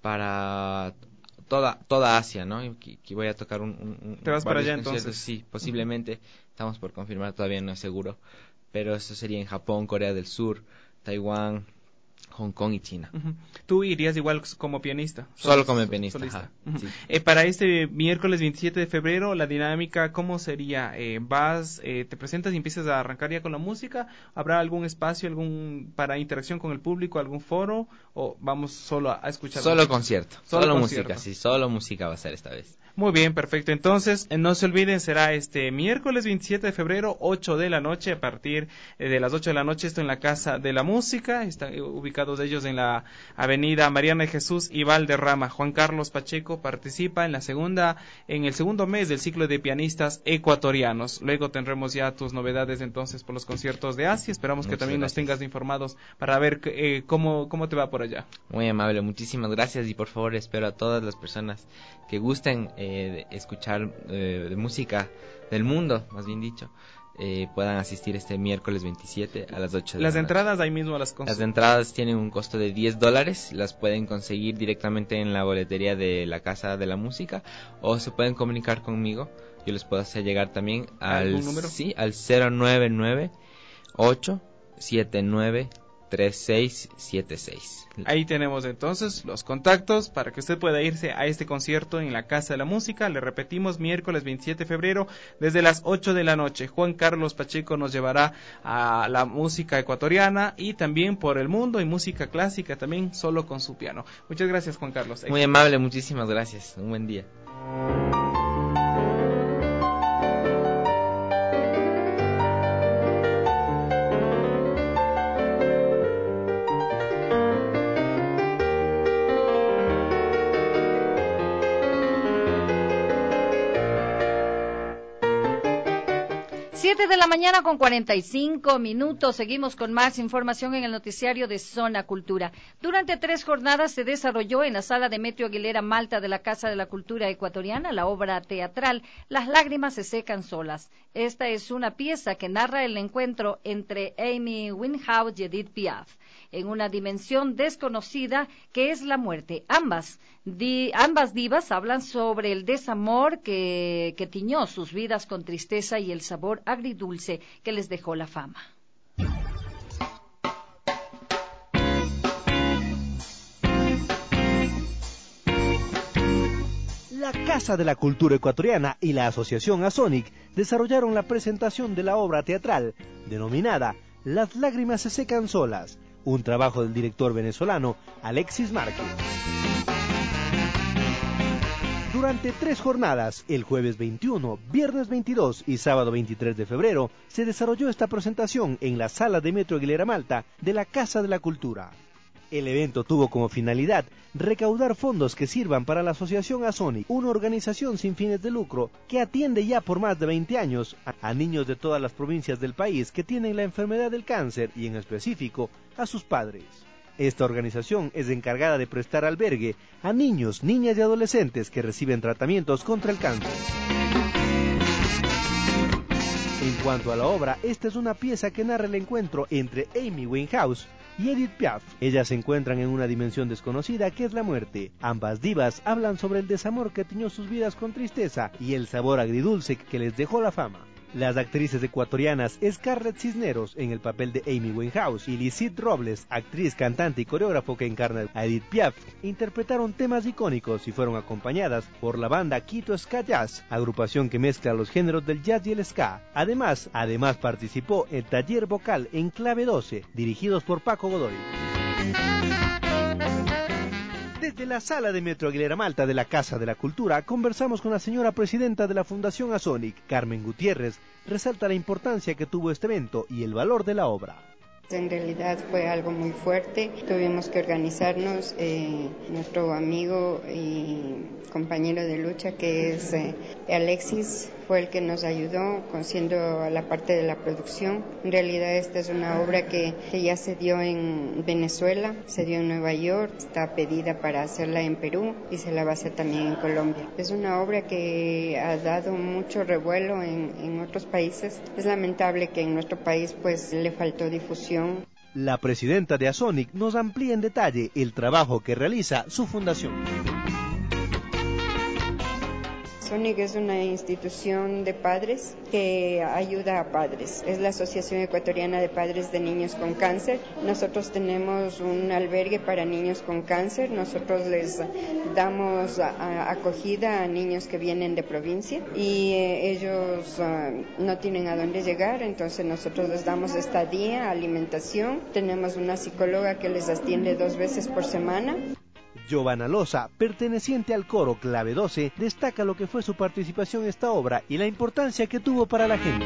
para toda toda Asia, ¿no? Que, que voy a tocar un... un, un ¿Te vas para allá entonces? Sí, posiblemente, uh-huh. Estamos por confirmar, todavía no es seguro, pero eso sería en Japón, Corea del Sur, Taiwán, Hong Kong y China. Uh-huh. ¿Tú irías igual como pianista? Solo como pianista. Solista. Uh-huh. Sí. Eh, para este miércoles veintisiete de febrero, la dinámica, ¿cómo sería? Eh, ¿Vas, eh, te presentas y empiezas a arrancar ya con la música? ¿Habrá algún espacio algún para interacción con el público, algún foro? ¿O vamos solo a, a escuchar? Solo música? concierto. Solo, solo concierto. música, sí. Solo música va a ser esta vez. Muy bien, perfecto. Entonces, no se olviden, será este miércoles veintisiete de febrero, ocho de la noche, a partir de las ocho de la noche, esto en la Casa de la Música. Están ubicados ellos en la avenida Mariana de Jesús y Valderrama. Juan Carlos Pacheco participa en la segunda, en el segundo mes del ciclo de pianistas ecuatorianos. Luego tendremos ya tus novedades entonces por los conciertos de Asia. Esperamos Muchas que también gracias. nos tengas informados para ver eh, cómo, cómo te va por allá. Muy amable, muchísimas gracias, y por favor espero a todas las personas que gusten eh, de escuchar eh, de música del mundo, más bien dicho, eh, puedan asistir este miércoles veintisiete a las ocho de las la entradas noche. Ahí mismo las Las entradas tienen un costo de diez dólares, las pueden conseguir directamente en la boletería de la Casa de la Música, o se pueden comunicar conmigo, yo les puedo hacer llegar también al, ¿algún número? Sí, al cero nueve nueve ocho siete nueve tres seis siete seis. Ahí tenemos entonces los contactos para que usted pueda irse a este concierto en la Casa de la Música. Le repetimos, miércoles veintisiete de febrero desde las ocho de la noche. Juan Carlos Pacheco nos llevará a la música ecuatoriana y también por el mundo y música clásica también solo con su piano. Muchas gracias, Juan Carlos. Muy amable, muchísimas gracias. Un buen día. siete de la mañana con cuarenta y cinco minutos. Seguimos con más información en el noticiario de Zona Cultura. Durante tres jornadas se desarrolló en la sala Demetrio Aguilera Malta de la Casa de la Cultura Ecuatoriana la obra teatral Las lágrimas se secan solas. Esta es una pieza que narra el encuentro entre Amy Winehouse y Edith Piaf en una dimensión desconocida que es la muerte. Ambas, di, ambas divas hablan sobre el desamor que, que tiñó sus vidas con tristeza y el sabor agridulce que les dejó la fama. La Casa de la Cultura Ecuatoriana y la Asociación Azonic desarrollaron la presentación de la obra teatral denominada Las lágrimas se secan solas, un trabajo del director venezolano Alexis Márquez. Durante tres jornadas, el jueves veintiuno, viernes veintidós y sábado veintitrés de febrero, se desarrolló esta presentación en la sala Demetrio Aguilera Malta de la Casa de la Cultura. El evento tuvo como finalidad recaudar fondos que sirvan para la Asociación Azonic, una organización sin fines de lucro que atiende ya por más de veinte años a niños de todas las provincias del país que tienen la enfermedad del cáncer y en específico a sus padres. Esta organización es encargada de prestar albergue a niños, niñas y adolescentes que reciben tratamientos contra el cáncer. En cuanto a la obra, esta es una pieza que narra el encuentro entre Amy Winehouse y Edith Piaf. Ellas se encuentran en una dimensión desconocida que es la muerte. Ambas divas hablan sobre el desamor que tiñó sus vidas con tristeza y el sabor agridulce que les dejó la fama. Las actrices ecuatorianas Scarlett Cisneros en el papel de Amy Winehouse y Lizeth Robles, actriz, cantante y coreógrafo que encarna a Edith Piaf, interpretaron temas icónicos y fueron acompañadas por la banda Quito Ska Jazz, agrupación que mezcla los géneros del jazz y el ska. Además, además participó el taller vocal en clave doce, dirigidos por Paco Godoy. Desde la sala de Metro Aguilera Malta de la Casa de la Cultura conversamos con la señora presidenta de la Fundación Azonic, Carmen Gutiérrez. Resalta la importancia que tuvo este evento y el valor de la obra. En realidad fue algo muy fuerte, tuvimos que organizarnos, eh, nuestro amigo y compañero de lucha que es eh, Alexis fue el que nos ayudó haciendo la parte de la producción. En realidad esta es una obra que, que ya se dio en Venezuela, se dio en Nueva York, está pedida para hacerla en Perú y se la va a hacer también en Colombia. Es una obra que ha dado mucho revuelo en, en otros países. Es lamentable que en nuestro país pues le faltó difusión. La presidenta de Azonic nos amplía en detalle el trabajo que realiza su fundación. Azonic es una institución de padres que ayuda a padres. Es la Asociación Ecuatoriana de Padres de Niños con Cáncer. Nosotros tenemos un albergue para niños con cáncer. Nosotros les damos a, a, acogida a niños que vienen de provincia y eh, ellos uh, no tienen a dónde llegar, entonces nosotros les damos estadía, alimentación. Tenemos una psicóloga que les atiende dos veces por semana. Giovanna Loza, perteneciente al coro Clave doce, destaca lo que fue su participación en esta obra y la importancia que tuvo para la gente.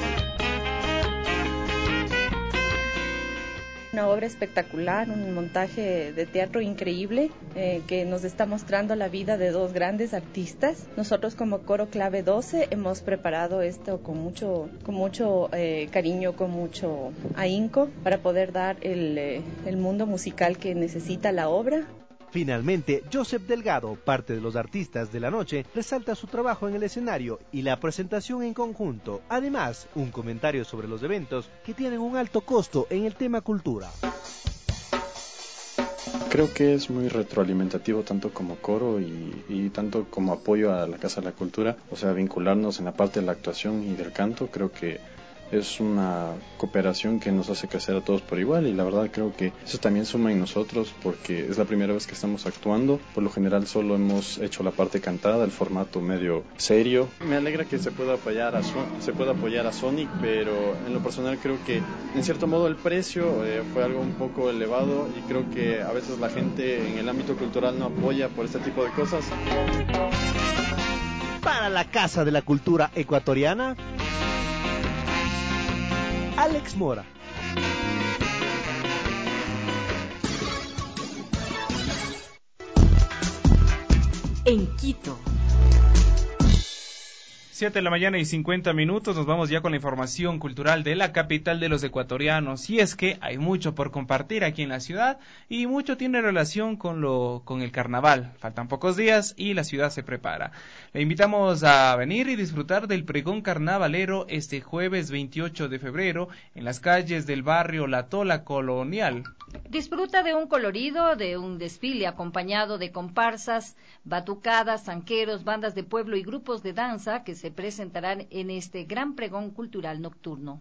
Una obra espectacular, un montaje de teatro increíble eh, que nos está mostrando la vida de dos grandes artistas. Nosotros como coro Clave doce hemos preparado esto con mucho, con mucho eh, cariño, con mucho ahínco para poder dar el, eh, el mundo musical que necesita la obra. Finalmente, Joseph Delgado, parte de los artistas de la noche, resalta su trabajo en el escenario y la presentación en conjunto. Además, un comentario sobre los eventos que tienen un alto costo en el tema cultura. Creo que es muy retroalimentativo tanto como coro y, y tanto como apoyo a la Casa de la Cultura, o sea, vincularnos en la parte de la actuación y del canto. Creo que es una cooperación que nos hace crecer a todos por igual, y la verdad creo que eso también suma en nosotros, porque es la primera vez que estamos actuando. Por lo general solo hemos hecho la parte cantada, el formato medio serio. Me alegra que se pueda apoyar a, se pueda apoyar a Sonic, pero en lo personal creo que en cierto modo el precio eh, fue algo un poco elevado, y creo que a veces la gente en el ámbito cultural no apoya por este tipo de cosas. Para la Casa de la Cultura Ecuatoriana, Alex Mora. En Quito. siete de la mañana y cincuenta minutos, nos vamos ya con la información cultural de la capital de los ecuatorianos. Y es que hay mucho por compartir aquí en la ciudad, y mucho tiene relación con lo con el carnaval. Faltan pocos días y la ciudad se prepara. Le invitamos a venir y disfrutar del pregón carnavalero este jueves veintiocho de febrero en las calles del barrio La Tola Colonial. Disfruta de un colorido, de un desfile acompañado de comparsas, batucadas, zanqueros, bandas de pueblo y grupos de danza que se presentarán en este gran pregón cultural nocturno.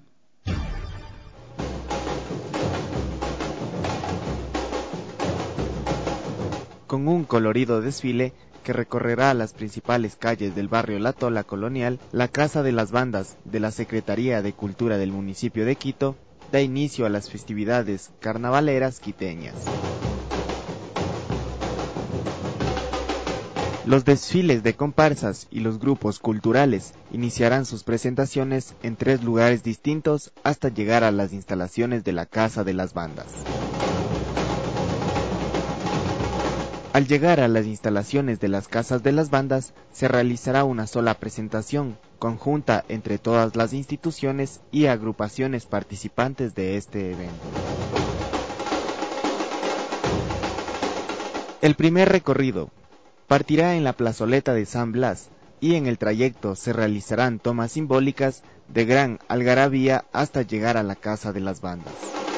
Con un colorido desfile que recorrerá las principales calles del barrio La Tola Colonial, la Casa de las Bandas de la Secretaría de Cultura del municipio de Quito da inicio a las festividades carnavaleras quiteñas. Los desfiles de comparsas y los grupos culturales iniciarán sus presentaciones en tres lugares distintos hasta llegar a las instalaciones de la Casa de las Bandas. Al llegar a las instalaciones de las Casas de las Bandas, se realizará una sola presentación conjunta entre todas las instituciones y agrupaciones participantes de este evento. El primer recorrido partirá en la plazoleta de San Blas, y en el trayecto se realizarán tomas simbólicas de gran algarabía hasta llegar a la Casa de las Bandas.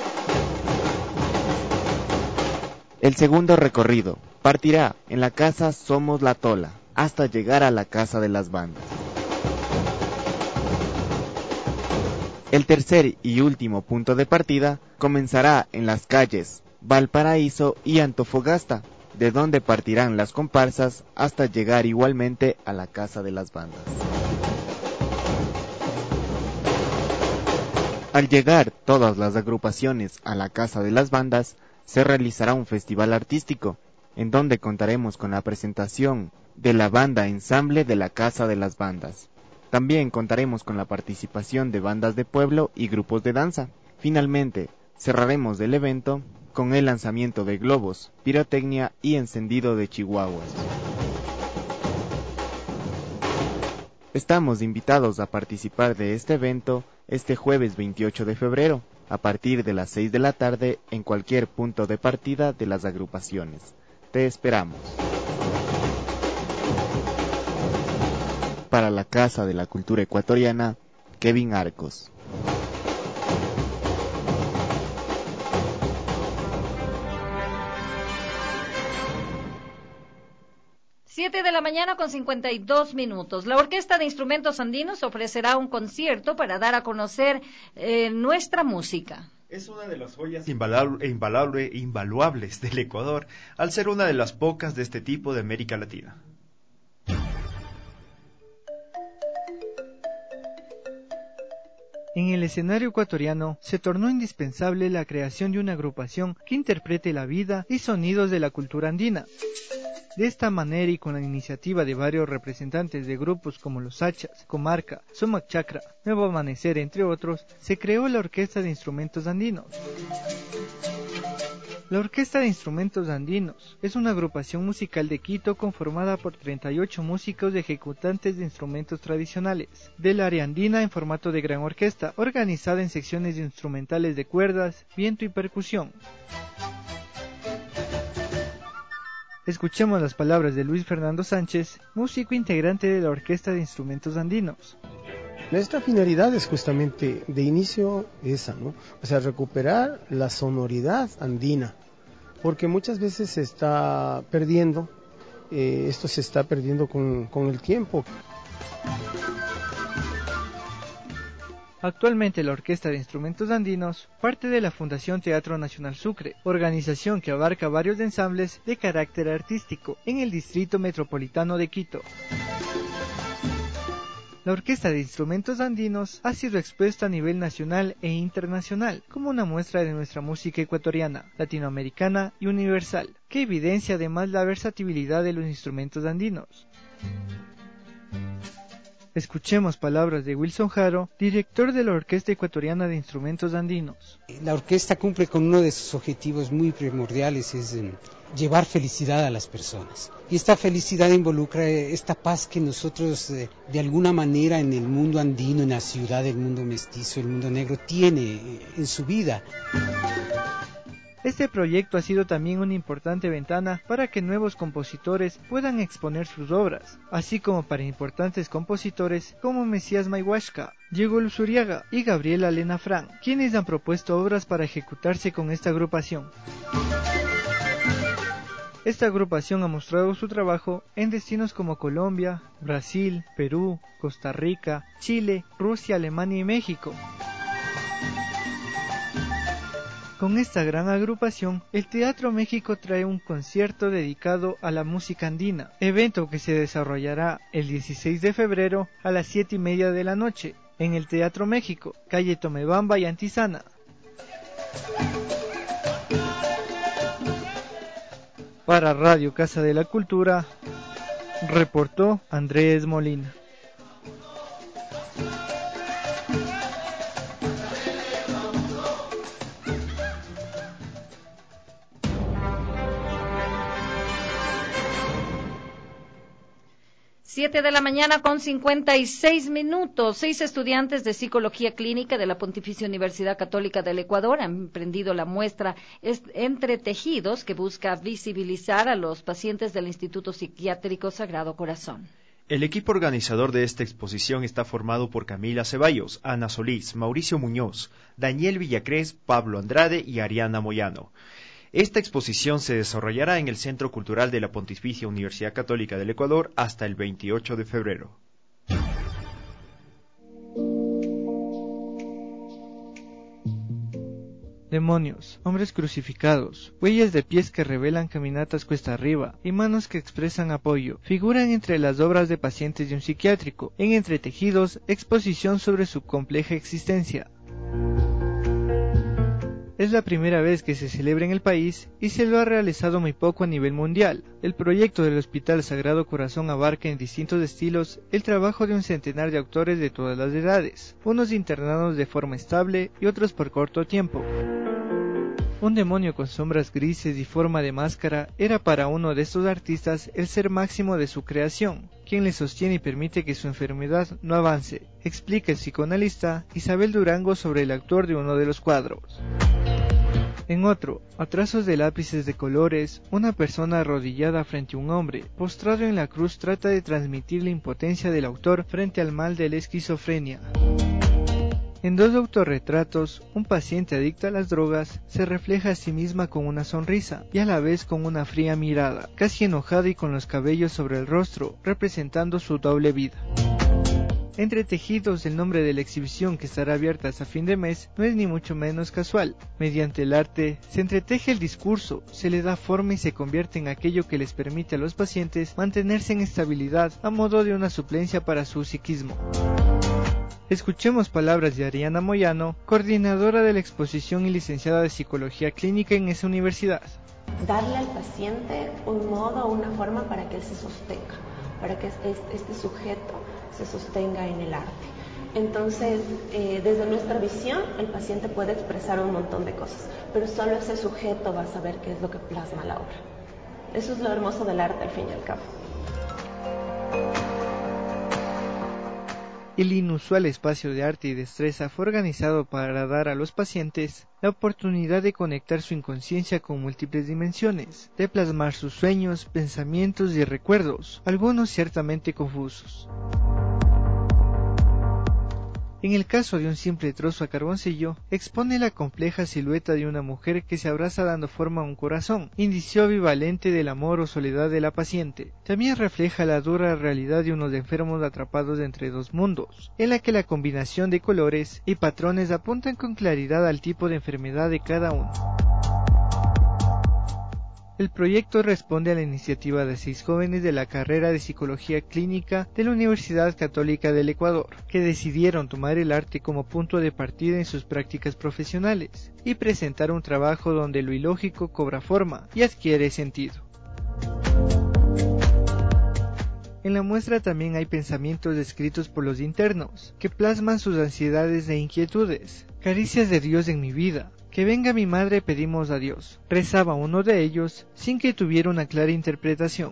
El segundo recorrido partirá en la Casa Somos La Tola hasta llegar a la Casa de las Bandas. El tercer y último punto de partida comenzará en las calles Valparaíso y Antofagasta, de donde partirán las comparsas hasta llegar igualmente a la Casa de las Bandas. Al llegar todas las agrupaciones a la Casa de las Bandas, se realizará un festival artístico, en donde contaremos con la presentación de la banda ensamble de la Casa de las Bandas. También contaremos con la participación de bandas de pueblo y grupos de danza. Finalmente, cerraremos el evento con el lanzamiento de globos, pirotecnia y encendido de chihuahuas. Estamos invitados a participar de este evento este jueves veintiocho de febrero, a partir de las seis de la tarde en cualquier punto de partida de las agrupaciones. Te esperamos. Para la Casa de la Cultura Ecuatoriana, Kevin Arcos. Siete de la mañana con cincuenta y dos minutos. La Orquesta de Instrumentos Andinos ofrecerá un concierto para dar a conocer eh, nuestra música. Es una de las joyas invaluable, invaluable, invaluables del Ecuador, al ser una de las pocas de este tipo de América Latina. En el escenario ecuatoriano se tornó indispensable la creación de una agrupación que interprete la vida y sonidos de la cultura andina. De esta manera, y con la iniciativa de varios representantes de grupos como Los Hachas, Comarca, Sumac Chakra, Nuevo Amanecer, entre otros, se creó la Orquesta de Instrumentos Andinos. La Orquesta de Instrumentos Andinos es una agrupación musical de Quito conformada por treinta y ocho músicos ejecutantes de instrumentos tradicionales del área andina en formato de gran orquesta, organizada en secciones instrumentales de cuerdas, viento y percusión. Escuchemos las palabras de Luis Fernando Sánchez, músico integrante de la Orquesta de Instrumentos Andinos. Nuestra finalidad es justamente de inicio esa, ¿no? O sea, recuperar la sonoridad andina, porque muchas veces se está perdiendo, eh, esto se está perdiendo con, con el tiempo. Actualmente la Orquesta de Instrumentos Andinos parte de la Fundación Teatro Nacional Sucre, organización que abarca varios ensambles de carácter artístico en el Distrito Metropolitano de Quito. La Orquesta de Instrumentos Andinos ha sido expuesta a nivel nacional e internacional como una muestra de nuestra música ecuatoriana, latinoamericana y universal, que evidencia además la versatilidad de los instrumentos andinos. Escuchemos palabras de Wilson Jaro, director de la Orquesta Ecuatoriana de Instrumentos Andinos. La orquesta cumple con uno de sus objetivos muy primordiales, es eh, llevar felicidad a las personas. Y esta felicidad involucra eh, esta paz que nosotros eh, de alguna manera en el mundo andino, en la ciudad, el mundo mestizo, el mundo negro, tiene eh, en su vida. Este proyecto ha sido también una importante ventana para que nuevos compositores puedan exponer sus obras, así como para importantes compositores como Mesías Maihuashka, Diego Luzuriaga y Gabriela Lena Fran, quienes han propuesto obras para ejecutarse con esta agrupación. Esta agrupación ha mostrado su trabajo en destinos como Colombia, Brasil, Perú, Costa Rica, Chile, Rusia, Alemania y México. Con esta gran agrupación, el Teatro México trae un concierto dedicado a la música andina, evento que se desarrollará el dieciséis de febrero a las siete y media de la noche, en el Teatro México, calle Tomebamba y Antizana. Para Radio Casa de la Cultura, reportó Andrés Molina. Siete de la mañana con cincuenta y seis minutos. Seis estudiantes de Psicología Clínica de la Pontificia Universidad Católica del Ecuador han emprendido la muestra Entre Tejidos, que busca visibilizar a los pacientes del Instituto Psiquiátrico Sagrado Corazón. El equipo organizador de esta exposición está formado por Camila Ceballos, Ana Solís, Mauricio Muñoz, Daniel Villacrés, Pablo Andrade y Ariana Moyano. Esta exposición se desarrollará en el Centro Cultural de la Pontificia Universidad Católica del Ecuador hasta el veintiocho de febrero. Demonios, hombres crucificados, huellas de pies que revelan caminatas cuesta arriba y manos que expresan apoyo, figuran entre las obras de pacientes de un psiquiátrico. En Entretejidos, exposición sobre su compleja existencia. Es la primera vez que se celebra en el país y se lo ha realizado muy poco a nivel mundial. El proyecto del Hospital Sagrado Corazón abarca en distintos estilos el trabajo de un centenar de autores de todas las edades, unos internados de forma estable y otros por corto tiempo. Un demonio con sombras grises y forma de máscara era para uno de estos artistas el ser máximo de su creación, quien le sostiene y permite que su enfermedad no avance, explica el psicoanalista Isabel Durango sobre el autor de uno de los cuadros. En otro, a trazos de lápices de colores, una persona arrodillada frente a un hombre, postrado en la cruz, trata de transmitir la impotencia del autor frente al mal de la esquizofrenia. En dos autorretratos, un paciente adicto a las drogas se refleja a sí misma con una sonrisa y a la vez con una fría mirada, casi enojada y con los cabellos sobre el rostro, representando su doble vida. Entretejidos, el nombre de la exhibición, que estará abierta hasta fin de mes, no es ni mucho menos casual. Mediante el arte, se entreteje el discurso, se le da forma y se convierte en aquello que les permite a los pacientes mantenerse en estabilidad a modo de una suplencia para su psiquismo. Escuchemos palabras de Ariana Moyano, coordinadora de la exposición y licenciada de Psicología Clínica en esa universidad. Darle al paciente un modo, una forma para que él se sostenga, para que este sujeto se sostenga en el arte. Entonces, eh, desde nuestra visión, el paciente puede expresar un montón de cosas, pero solo ese sujeto va a saber qué es lo que plasma la obra. Eso es lo hermoso del arte, al fin y al cabo. El inusual espacio de arte y destreza fue organizado para dar a los pacientes la oportunidad de conectar su inconsciencia con múltiples dimensiones, de plasmar sus sueños, pensamientos y recuerdos, algunos ciertamente confusos. En el caso de un simple trozo a carboncillo, expone la compleja silueta de una mujer que se abraza dando forma a un corazón, indicio ambivalente del amor o soledad de la paciente. También refleja la dura realidad de unos enfermos atrapados entre dos mundos, en la que la combinación de colores y patrones apuntan con claridad al tipo de enfermedad de cada uno. El proyecto responde a la iniciativa de seis jóvenes de la carrera de Psicología Clínica de la Universidad Católica del Ecuador, que decidieron tomar el arte como punto de partida en sus prácticas profesionales y presentar un trabajo donde lo ilógico cobra forma y adquiere sentido. En la muestra también hay pensamientos escritos por los internos, que plasman sus ansiedades e inquietudes. Caricias de Dios en mi vida. Que venga mi madre pedimos a Dios, rezaba uno de ellos sin que tuviera una clara interpretación.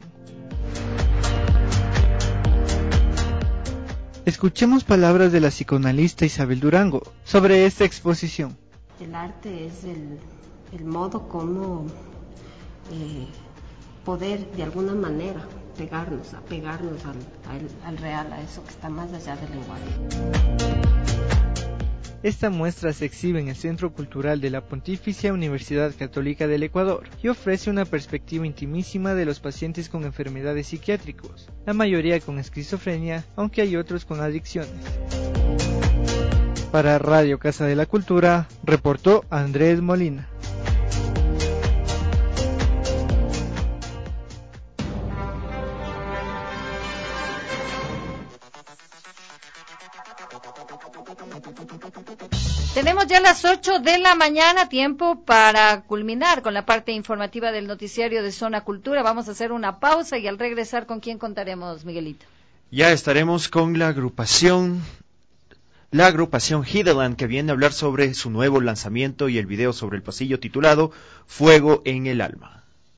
Escuchemos palabras de la psicoanalista Isabel Durango sobre esta exposición. El arte es el, el modo como eh, poder de alguna manera pegarnos, apegarnos al, al, al real, a eso que está más allá del lenguaje. Esta muestra se exhibe en el Centro Cultural de la Pontificia Universidad Católica del Ecuador y ofrece una perspectiva intimísima de los pacientes con enfermedades psiquiátricas, la mayoría con esquizofrenia, aunque hay otros con adicciones. Para Radio Casa de la Cultura, reportó Andrés Molina. Tenemos ya las ocho de la mañana, tiempo para culminar con la parte informativa del noticiario de Zona Cultura. Vamos a hacer una pausa y al regresar, ¿con quién contaremos, Miguelito? Ya estaremos con la agrupación, la agrupación Hideland, que viene a hablar sobre su nuevo lanzamiento y el video sobre el pasillo titulado Fuego en el Alma.